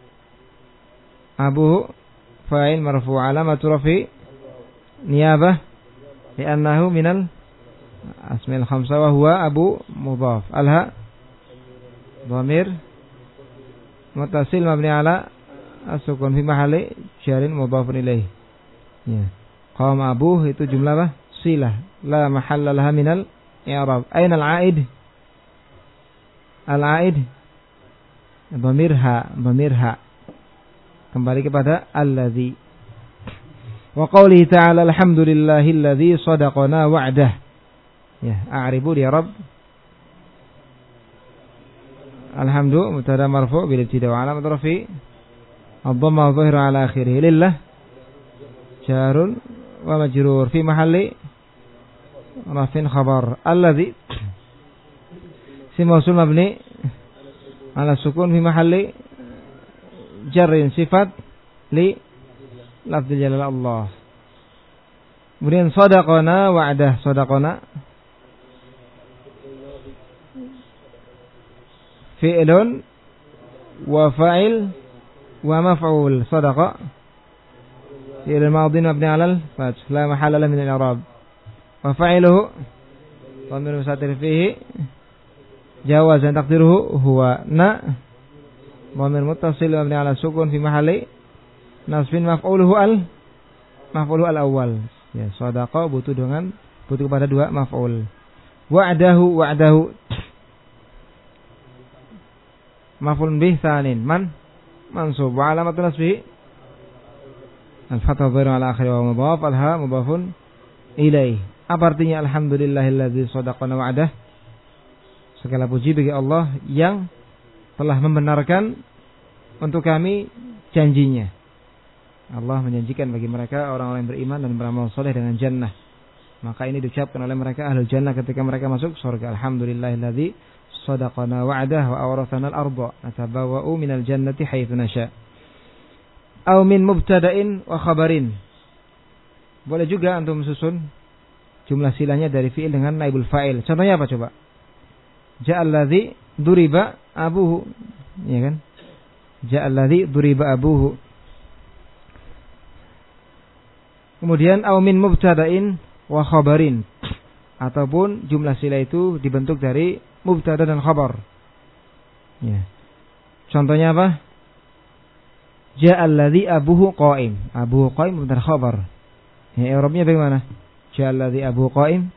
abuhu fa'il marfu' alamatu rafi niyabah li'annahu minal asmil khamsah wa huwa abu mudhaf. Alha dhamir muttasil mabni ala as-sukun fi mahalli jarin mudhafun ilaih. Ya. Qama abuh itu jumlah apa? Silah. La mahalla laha minal i'rab. Aina al-a'id? Al-a'id dhamir ha, dhamir ha. Kembali kepada alladzi. Wa qawlihi ta'ala alhamdulillahilladzi sadaqana wa'dah. Ya, a'ribu di Rabb. Alhamdu mubtada marfu' bil ibtida wa alamat rafi ad-dhamma dhahira ala akhirih. Lillah jarun wa majrur fi mahalli rafin khabar. Alladzi si mausul mabni ala sukun fi mahalli jarrin sifat li lafzul jalal Allah. Kemudian sadaqana wa'dah. Sadaqana fi'lun wa fa'il wa maf'ul. Sadaqa fi'l madhi mabni 'ala al-fath la mahalla lahu min al-i'rab. Wa fa'iluhu dhamir mustatir fihi jawazan taqdiruhu huwa na dhamir muttasil mabni 'ala sukun fi mahalli nasbin maf'uluhu al maf'uluhu al-awwal. Ya, sadaqa butuh dengan butuh kepada dua maf'ul. Wa'dahu wa'dahu maf'ulun bih tsanin man mansub wa alamatun nasbihi al-fathah dhahirun ala akhirih wa mudhaf alha mudhafun ilaih. Apa artinya alhamdulillahilladzi sadaqana wa'dah? Segala puji bagi Allah yang telah membenarkan untuk kami janjinya. Allah menjanjikan bagi mereka orang-orang yang beriman dan beramal soleh dengan jannah. Maka ini diucapkan oleh mereka ahlul jannah ketika mereka masuk surga. Alhamdulillahilladzi sadaqana wa'dah wa awrathana al-ardha natabawwa'u minal jannati haitsu nasha. Aw min mubtada'in wa khabarin. Boleh juga antum susun jumlah silahnya dari fi'il dengan naibul fa'il. Contohnya apa coba? Ja'alladzi duriba abuhu. Ya kan? Ja'alladzi duriba abuhu. Kemudian aw min mubtada'in wa khabarin. Ataupun jumlah silah itu dibentuk dari mubtada dan khabar. Ya. Contohnya apa? Ja'alladzi abuhu qa'im. Abuhu qa'im mubtada khabar. Ya, i'rabnya bagaimana? Ja'alladzi abuhu qa'im.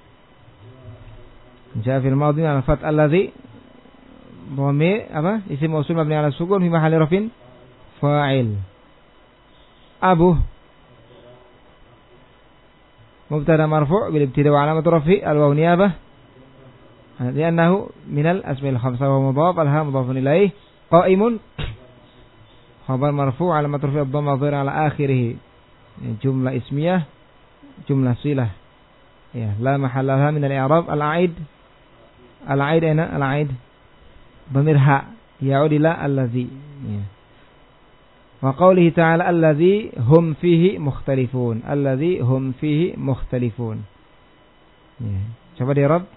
Ja'a fil madhi ala fath alladzi dhamir apa? Isim mausul mabni ala sukun fi mahalli rafin fa'il. Abuh mubtada marfu' bil ibtida wa alamat rafi al-waw niyabah li'annahu minal asmil khamsah wa mudhaf alha mudhafun ilaih. Qa'imun khabar marfu' alamat rafi ad-dhamma dhahir ala akhirih. Jumlah ismiyah jumlah silah. Ya, la mahalla laha min al-i'rab. Al-a'id al-a'id ana al-a'id dhamir ha ya'ud ila allazi. Ya. Wa qawlihi ta'ala alladzi hum fihi mukhtalifun. Alladzi hum fihi mukhtalifun. Ya. Coba di i'rab.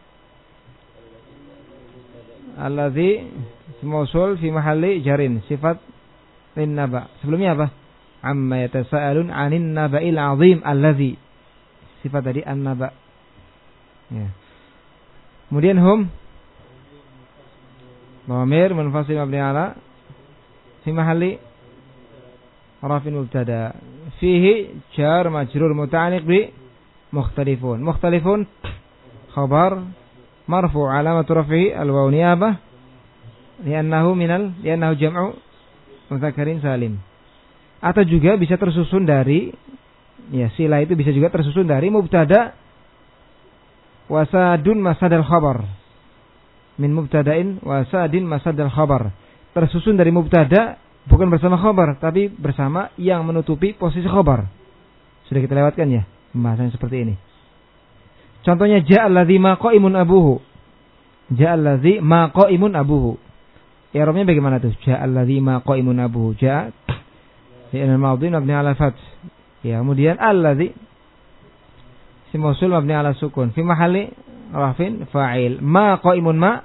Alladzi mausul fi mahalli jarin sifat lin naba. Sebelumnya apa? amma yatasaalun 'anin naba'il 'azim allazi. Sifat tadi an-naba. Ya. Kemudian hum dhamir munfasil mabni ala fi mahalli rafin mubtada. Fihi jar majrur muta'alliq bi mukhtalifun. Mukhtalifun khabar marfu' alamatu raf'ihi al-waw niyabah li'annahu minal li'annahu jam'u mudzakkarin salim. Atau juga bisa tersusun dari, ya sila itu bisa juga tersusun dari mubtada wasadun masadal khabar. Min mubtada'in wasadin masadal khabar. Tersusun dari mubtada bukan bersama khabar, tapi bersama yang menutupi posisi khabar. Sudah kita lewatkan ya pembahasan seperti ini. Contohnya ja'alladzi ma qa'imun abuhu. Ja'alladzi ma qa'imun abuhu. I'rabnya bagaimana tuh? Ja'alladzi ma qa'imun abuhu. Ja' fi'il madhi mabni 'ala al-fath. Ya, kemudian alladzi isim mausul mabni 'ala sukun fi mahalli rafin fa'il. Ma qa'imun ma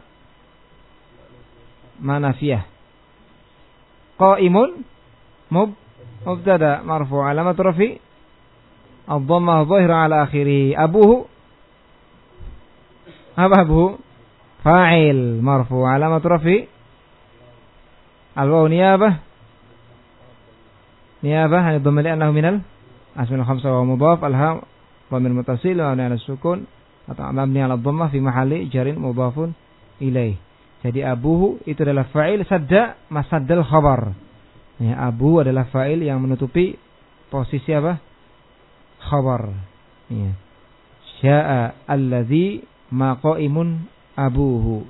ma nafiyah. Qa'imun mub mubtada marfu' alamat rafi ad-dhammah dhahira 'ala akhirih. Abuhu apa abuhu? Fa'il marfu' alamat rafi al-waw niyabah niyabah an dhamma li'annahu minal asma'il khamsah wa mudhaf al-ha dhamir muttasil wa mabni 'ala sukun atau mabni 'ala dhammah fi mahalli jarin mudhafun ilaih. Jadi abuhu itu adalah fa'il sadda masaddal khabar. Ya, abu adalah fa'il yang menutupi posisi apa? Khabar. Ya. Sya'a alladzi ma qa'imun abuhu.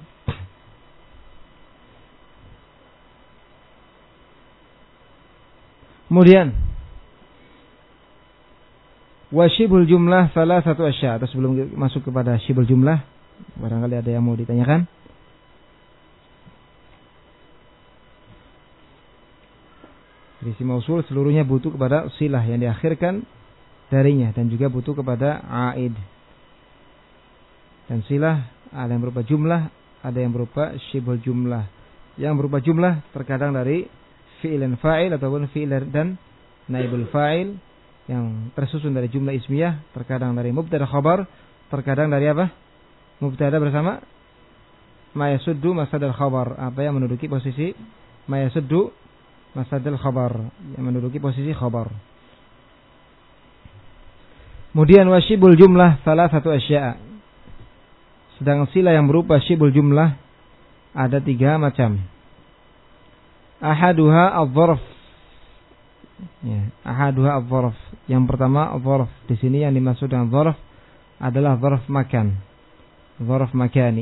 Kemudian wa syibul jumlah salah satu asya. Atau sebelum masuk kepada syibul jumlah, barangkali ada yang mau ditanyakan. Isim mausul seluruhnya butuh kepada silah yang diakhirkan darinya dan juga butuh kepada aid. Dan silah ada yang berupa jumlah, ada yang berupa syibul jumlah. Yang berupa jumlah terkadang dari fi'il dan fa'il ataupun fi'il dan naibul fa'il yang tersusun dari jumlah ismiyah, terkadang dari mubtada khabar, terkadang dari apa? Mubtada bersama ma yasuddu masadal khabar, apa yang menduduki posisi ma yasuddu masadal khabar, yang menduduki posisi khabar. Kemudian wasyibul jumlah salah satu asya'. Sedang sila yang berupa syibul jumlah ada tiga macam. Ahaduha adh-dharf. Ya, ahaduha adh-dharf. Yang pertama adh-dharf. Di sini yang dimaksud dengan dharf adalah dharf makan. Dharf makani.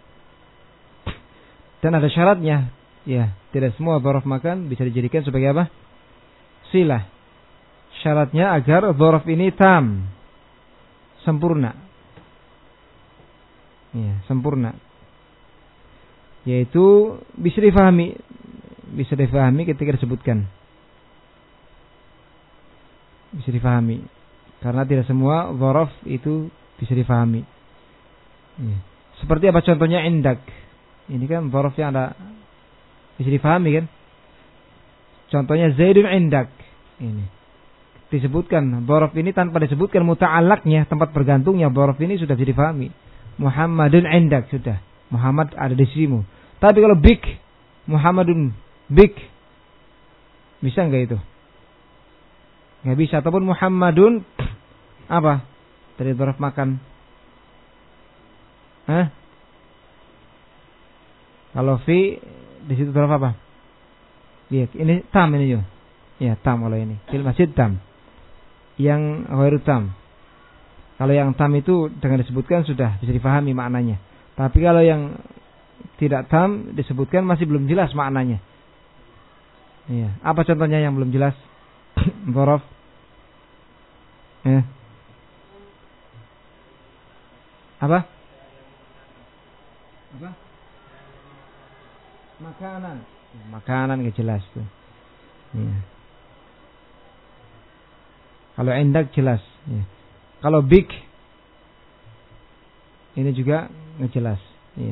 Dan ada syaratnya. Ya, tidak semua dharf makan bisa dijadikan sebagai apa? Silah. Syaratnya agar dharf ini tam. Sempurna. Ya, sempurna. Yaitu bisa difahami, bisa difahami ketika disebutkan. Bisa difahami. Karena tidak semua dzaraf itu bisa difahami. Ya. Seperti apa contohnya indak. Ini kan dzaraf yang ada bisa difahami kan? Contohnya Zaidun indak. Ini disebutkan dzaraf ini tanpa disebutkan muta'allaqnya, tempat bergantungnya dzaraf ini sudah bisa difahami. Muhammadun indak sudah. Muhammad ada di sisimu. Tapi kalau bik, Muhammadun bik, bisa enggak itu? Enggak bisa. Ataupun Muhammadun apa? Dari dzaraf makan. Hah? Kalau fi di situ dzaraf apa? Iya, ini tam ini yo. Ya, tam kalau ini. Fil masjid tam. Yang ghairu tam. Kalau yang tam itu dengan disebutkan sudah bisa difahami maknanya. Tapi kalau yang tidak tam disebutkan masih belum jelas maknanya. Iya. Apa contohnya yang belum jelas? Dzaraf. Ya. Apa? Apa? Makanan. Makanan gak jelas tuh. Iya. Kalau indak jelas. Ya. Kalau big ini juga nggak jelas, ya.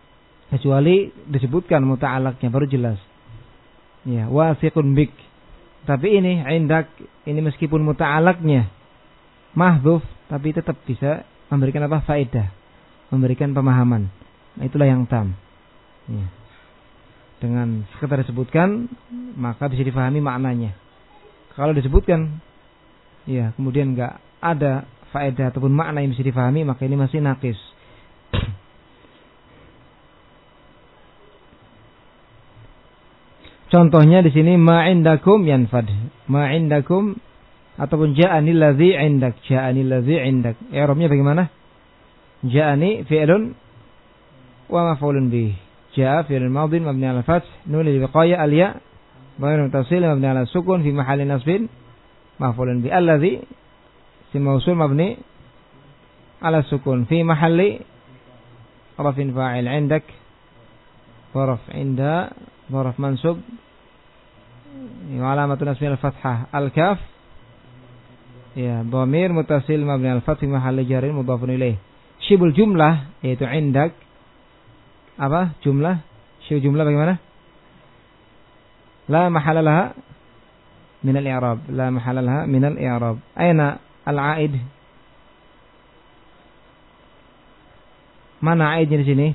Kecuali disebutkan muta'alaqnya baru jelas. Ya, wasiqun big. Tapi ini indak, ini meskipun muta'alaknya mahdhuf, tapi tetap bisa memberikan apa? Faedah, memberikan pemahaman. Nah, itulah yang tam. Ya. Dengan sekedar disebutkan, maka bisa difahami maknanya. Kalau disebutkan, ya kemudian enggak ada faedah ataupun makna yang bisa difahami, maka ini masih naqis. Contohnya di sini ma'indakum yanfad. Ma'indakum ataupun ja'ani allazi 'indak, ja'ani allazi 'indak. I'rabnya bagaimana? Ja'ani fi'lun wa maf'ulun bih. Ja'a fi'lun madhin mabni 'ala fath, nun lil wiqaya al-ya, dhamir muttasil mabni 'ala sukun fi mahalli nasbin maf'ulun bih. Allazi ism mawsul mabni 'ala sukun fi mahalli raf'in fa'il 'indak. Dharaf 'inda dharaf mansub wa alamatun nasbih al-fathah al-kaf. Ya, dhamir muttasil mabni 'ala fath fi mahalli jarrin mudhafun ilaih. Syibul jumlah yaitu 'indak. Apa? Jumlah. Syibul jumlah bagaimana? La mahala laha min al-i'rab. La mahala laha min al-i'rab. Aina al-'aid? Mana 'aidnya di sini?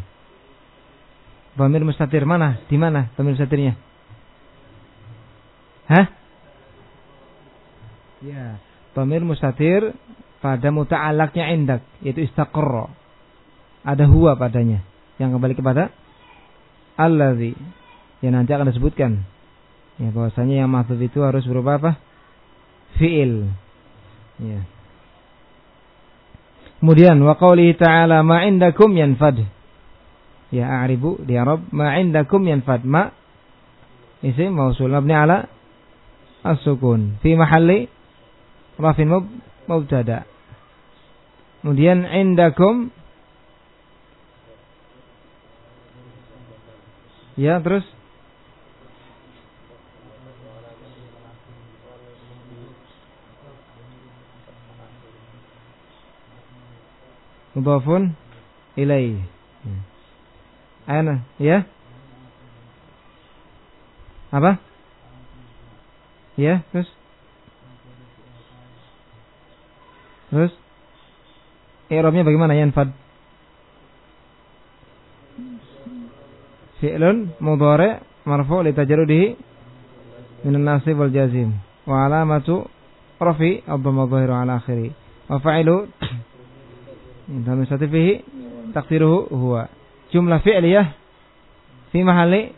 Dhamir mustatir mana? Di mana dhamir mustatirnya? Hah? Ya, dhamir mustatir pada muta'alaknya indak, yaitu istaqarra. Ada huwa padanya yang kembali kepada allazi. Yang nanti akan disebutkan. Ya, bahwasanya yang mahdhuf itu harus berupa apa? Fi'il. Ya. Kemudian wa qoulihi ta'ala ma 'indakum yanfad. Ya, a'ribu di Arab ma 'indakum yanfad. Ma isim mausul mabni 'ala as-sukun fi mahalli rafin mubtada. Kemudian 'indakum, ya, terus mudhafun ilaih. Ana, ya? Apa? Ya, terus Terus i'rabnya bagaimana yanfad? Fi'lun mudhari' marfu' li tajarrudihi min an-nasib wal jazim wa alamatu rafi ad-dhamma adh-dhahiru 'ala akhiri wa fa'ilu dhamir mustatir fihi taqdiruhu huwa. Jumlah fi'liyah fi mahalli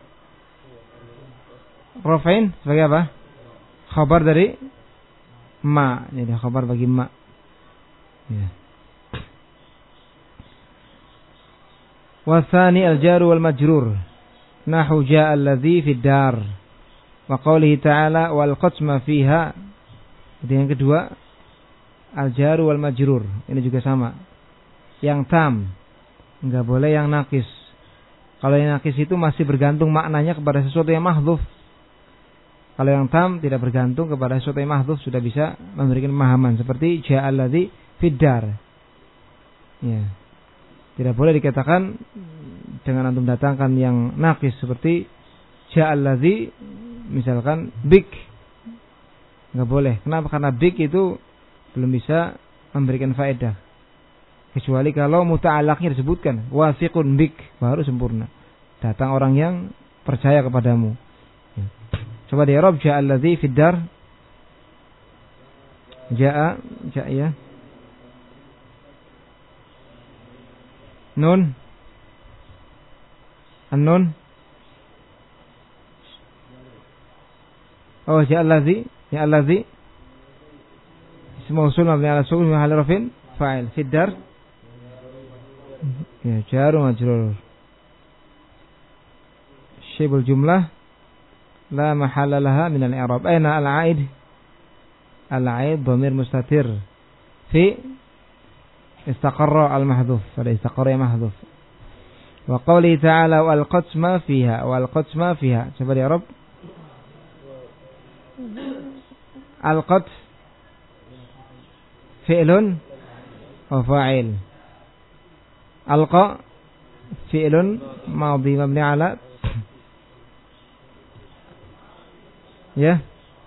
raf'in sebagai apa? Khabar dari ma. Jadi khabar bagi ma. Ya. Wa tsani al-jar wal majrur nahu jaa alladhi fid dar wa qoulihi ta'ala wal qasma fiha. Jadi yang kedua al-jar wal majrur, ini juga sama. Yang tam, enggak boleh yang nakis. Kalau yang nakis itu masih bergantung maknanya kepada sesuatu yang mahdhuf. Kalau yang tam tidak bergantung kepada sesuatu yang mahdhuf, sudah bisa memberikan pemahaman seperti jaa alladzi fid dar. Ya. Tidak boleh dikatakan dengan antum datangkan yang nakis seperti jaa alladzi misalkan bik. Enggak boleh. Kenapa? Karena bik itu belum bisa memberikan faedah. Kecuali kalau muta'alaknya disebutkan wasiqun bik, baru sempurna. Datang orang yang percaya kepadamu. Ya. Coba di i'rab jaa alladzi fid dar. Jaa, jaa ya. Nun. An-nun. Oh, jaa alladzi, ya alladzi. Ismu mausul mabni 'ala sukun fi mahalli raf'in fa'il. Fid dar. Ya, jar majrur. Syibul jumlah la mahalla laha min al-i'rab. Aina al-'aid? Al-'aid dhamir mustatir fi istaqarra al-mahdhuf. Pada istaqarra mahdhuf. Wa qouli ta'ala wal qasma fiha, wal qasma fiha. Coba di i'rab. Al-qat fi'lun wa fa'il. Alqa fi'lun madhi mabni 'ala, ya,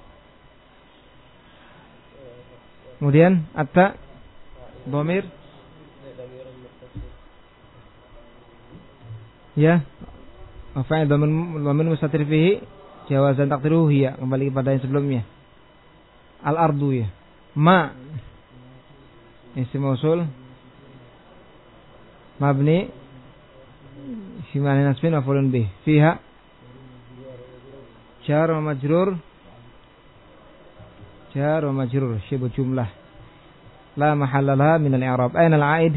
Kemudian atta dhamir ya. Fa'il dhamir mustatir fihi jawazan taqdiruhu hiya, kembali kepada yang sebelumnya. Al-ardu ya. Ma isim mausul mabni fi ma'na nasbin maf'ulun bih. Fiha jar wa majrur jar wa majrur syibu jumlah la mahalla laha min al-i'rab. Aina al-'aid?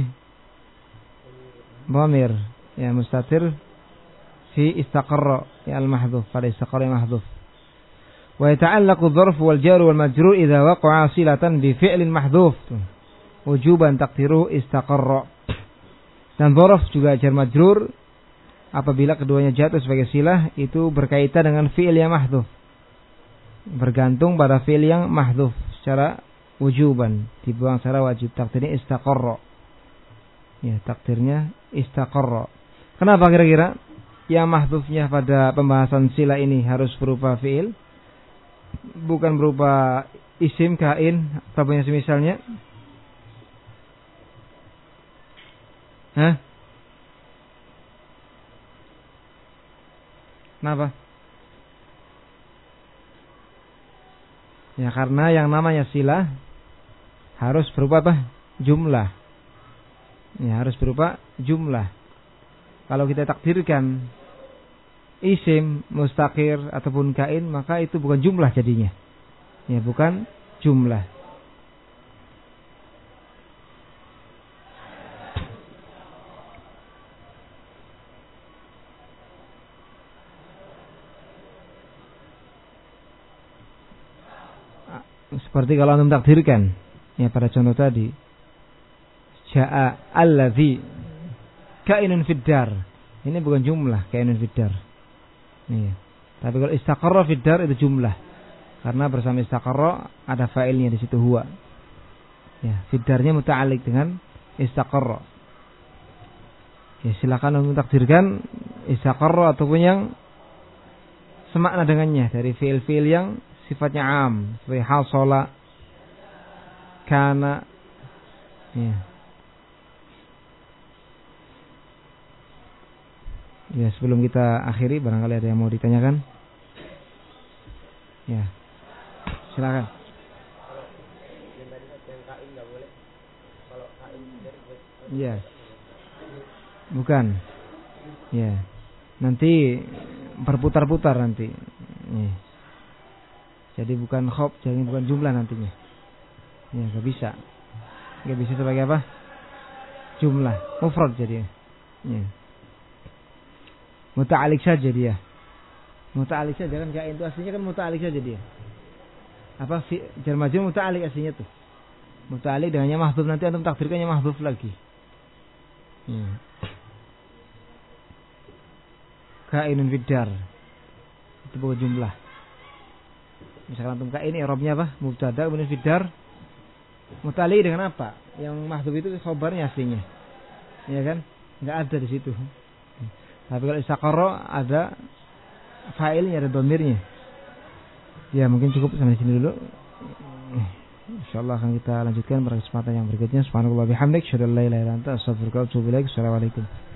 Dhamir ya mustatir fi istaqarra ya al-mahdhuf, pada istaqarra mahdhuf. Wa yata'allaqu adh-dharf wal jar wal majrur idza waqa'a silatan bi fi'lin mahdhuf wujuban taqdiruhu istaqarra. Dan dzarf juga jar majrur apabila keduanya jatuh sebagai silah itu berkaitan dengan fi'il yang mahdhuf, bergantung pada fi'il yang mahdhuf secara wujuban, dibuang secara wajib. Takdirnya istaqarra ya, takdirnya istaqarra. Kenapa kira-kira yang mahdhufnya pada pembahasan sila ini harus berupa fi'il, bukan berupa isim, kain, ataupun yang semisalnya? Hah? Kenapa? Ya karena yang namanya silah harus berupa apa? Jumlah. Ya harus berupa jumlah. Kalau kita takdirkan isim, mustaqir ataupun kain, maka itu bukan jumlah jadinya. Ya bukan jumlah. Seperti kalau antum takdirkan ya pada contoh tadi, jaa allazi kainun fid dar. Ini bukan jumlah kainun fid dar. Iya. Tapi kalau istaqarra fid dar itu jumlah. Karena bersama istaqarra ada fa'ilnya di situ huwa. Ya, fid darnya muta'alliq dengan istaqarra. Ya, silakan untuk takdirkan istaqarra ataupun yang semakna dengannya dari fi'il-fi'il yang sifatnya am, seperti hasala, kana. Ya. Ya, sebelum kita akhiri barangkali ada yang mau ditanyakan. Ya. Silakan. Ya. Bukan. Ya. Nanti berputar-putar nanti. Ya. Jadi bukan khob, jadi bukan jumlah nantinya. Ya, enggak bisa. Enggak bisa sebagai apa? Jumlah, mufrad jadi. Ya. Muta'alliq saja dia. Muta'alliq saja kan, kain itu aslinya kan muta'alliq saja dia. Apa fi jar majrur muta'alliq aslinya tuh. Muta'alliq dengannya mahdhuf, nanti antum takdirkannya mahdhuf lagi. Ya. Kainun fid dar. Itu bukan jumlah. Misalkan antum kain i'rabnya apa? Mubtada kemudian fid dar. Muta'alliq dengan apa? Yang mahdhuf itu khabarnya aslinya. Ya kan? Enggak ada di situ. Tapi kalau istaqarra ada fa'ilnya, ada dhamirnya. Ya, mungkin cukup sampai sini dulu. Insyaallah akan kita lanjutkan pada kesempatan yang berikutnya. Subhanallah bihamdik, syadallah ilaha illa anta, astaghfiruka wa atubu ilaik. Assalamualaikum.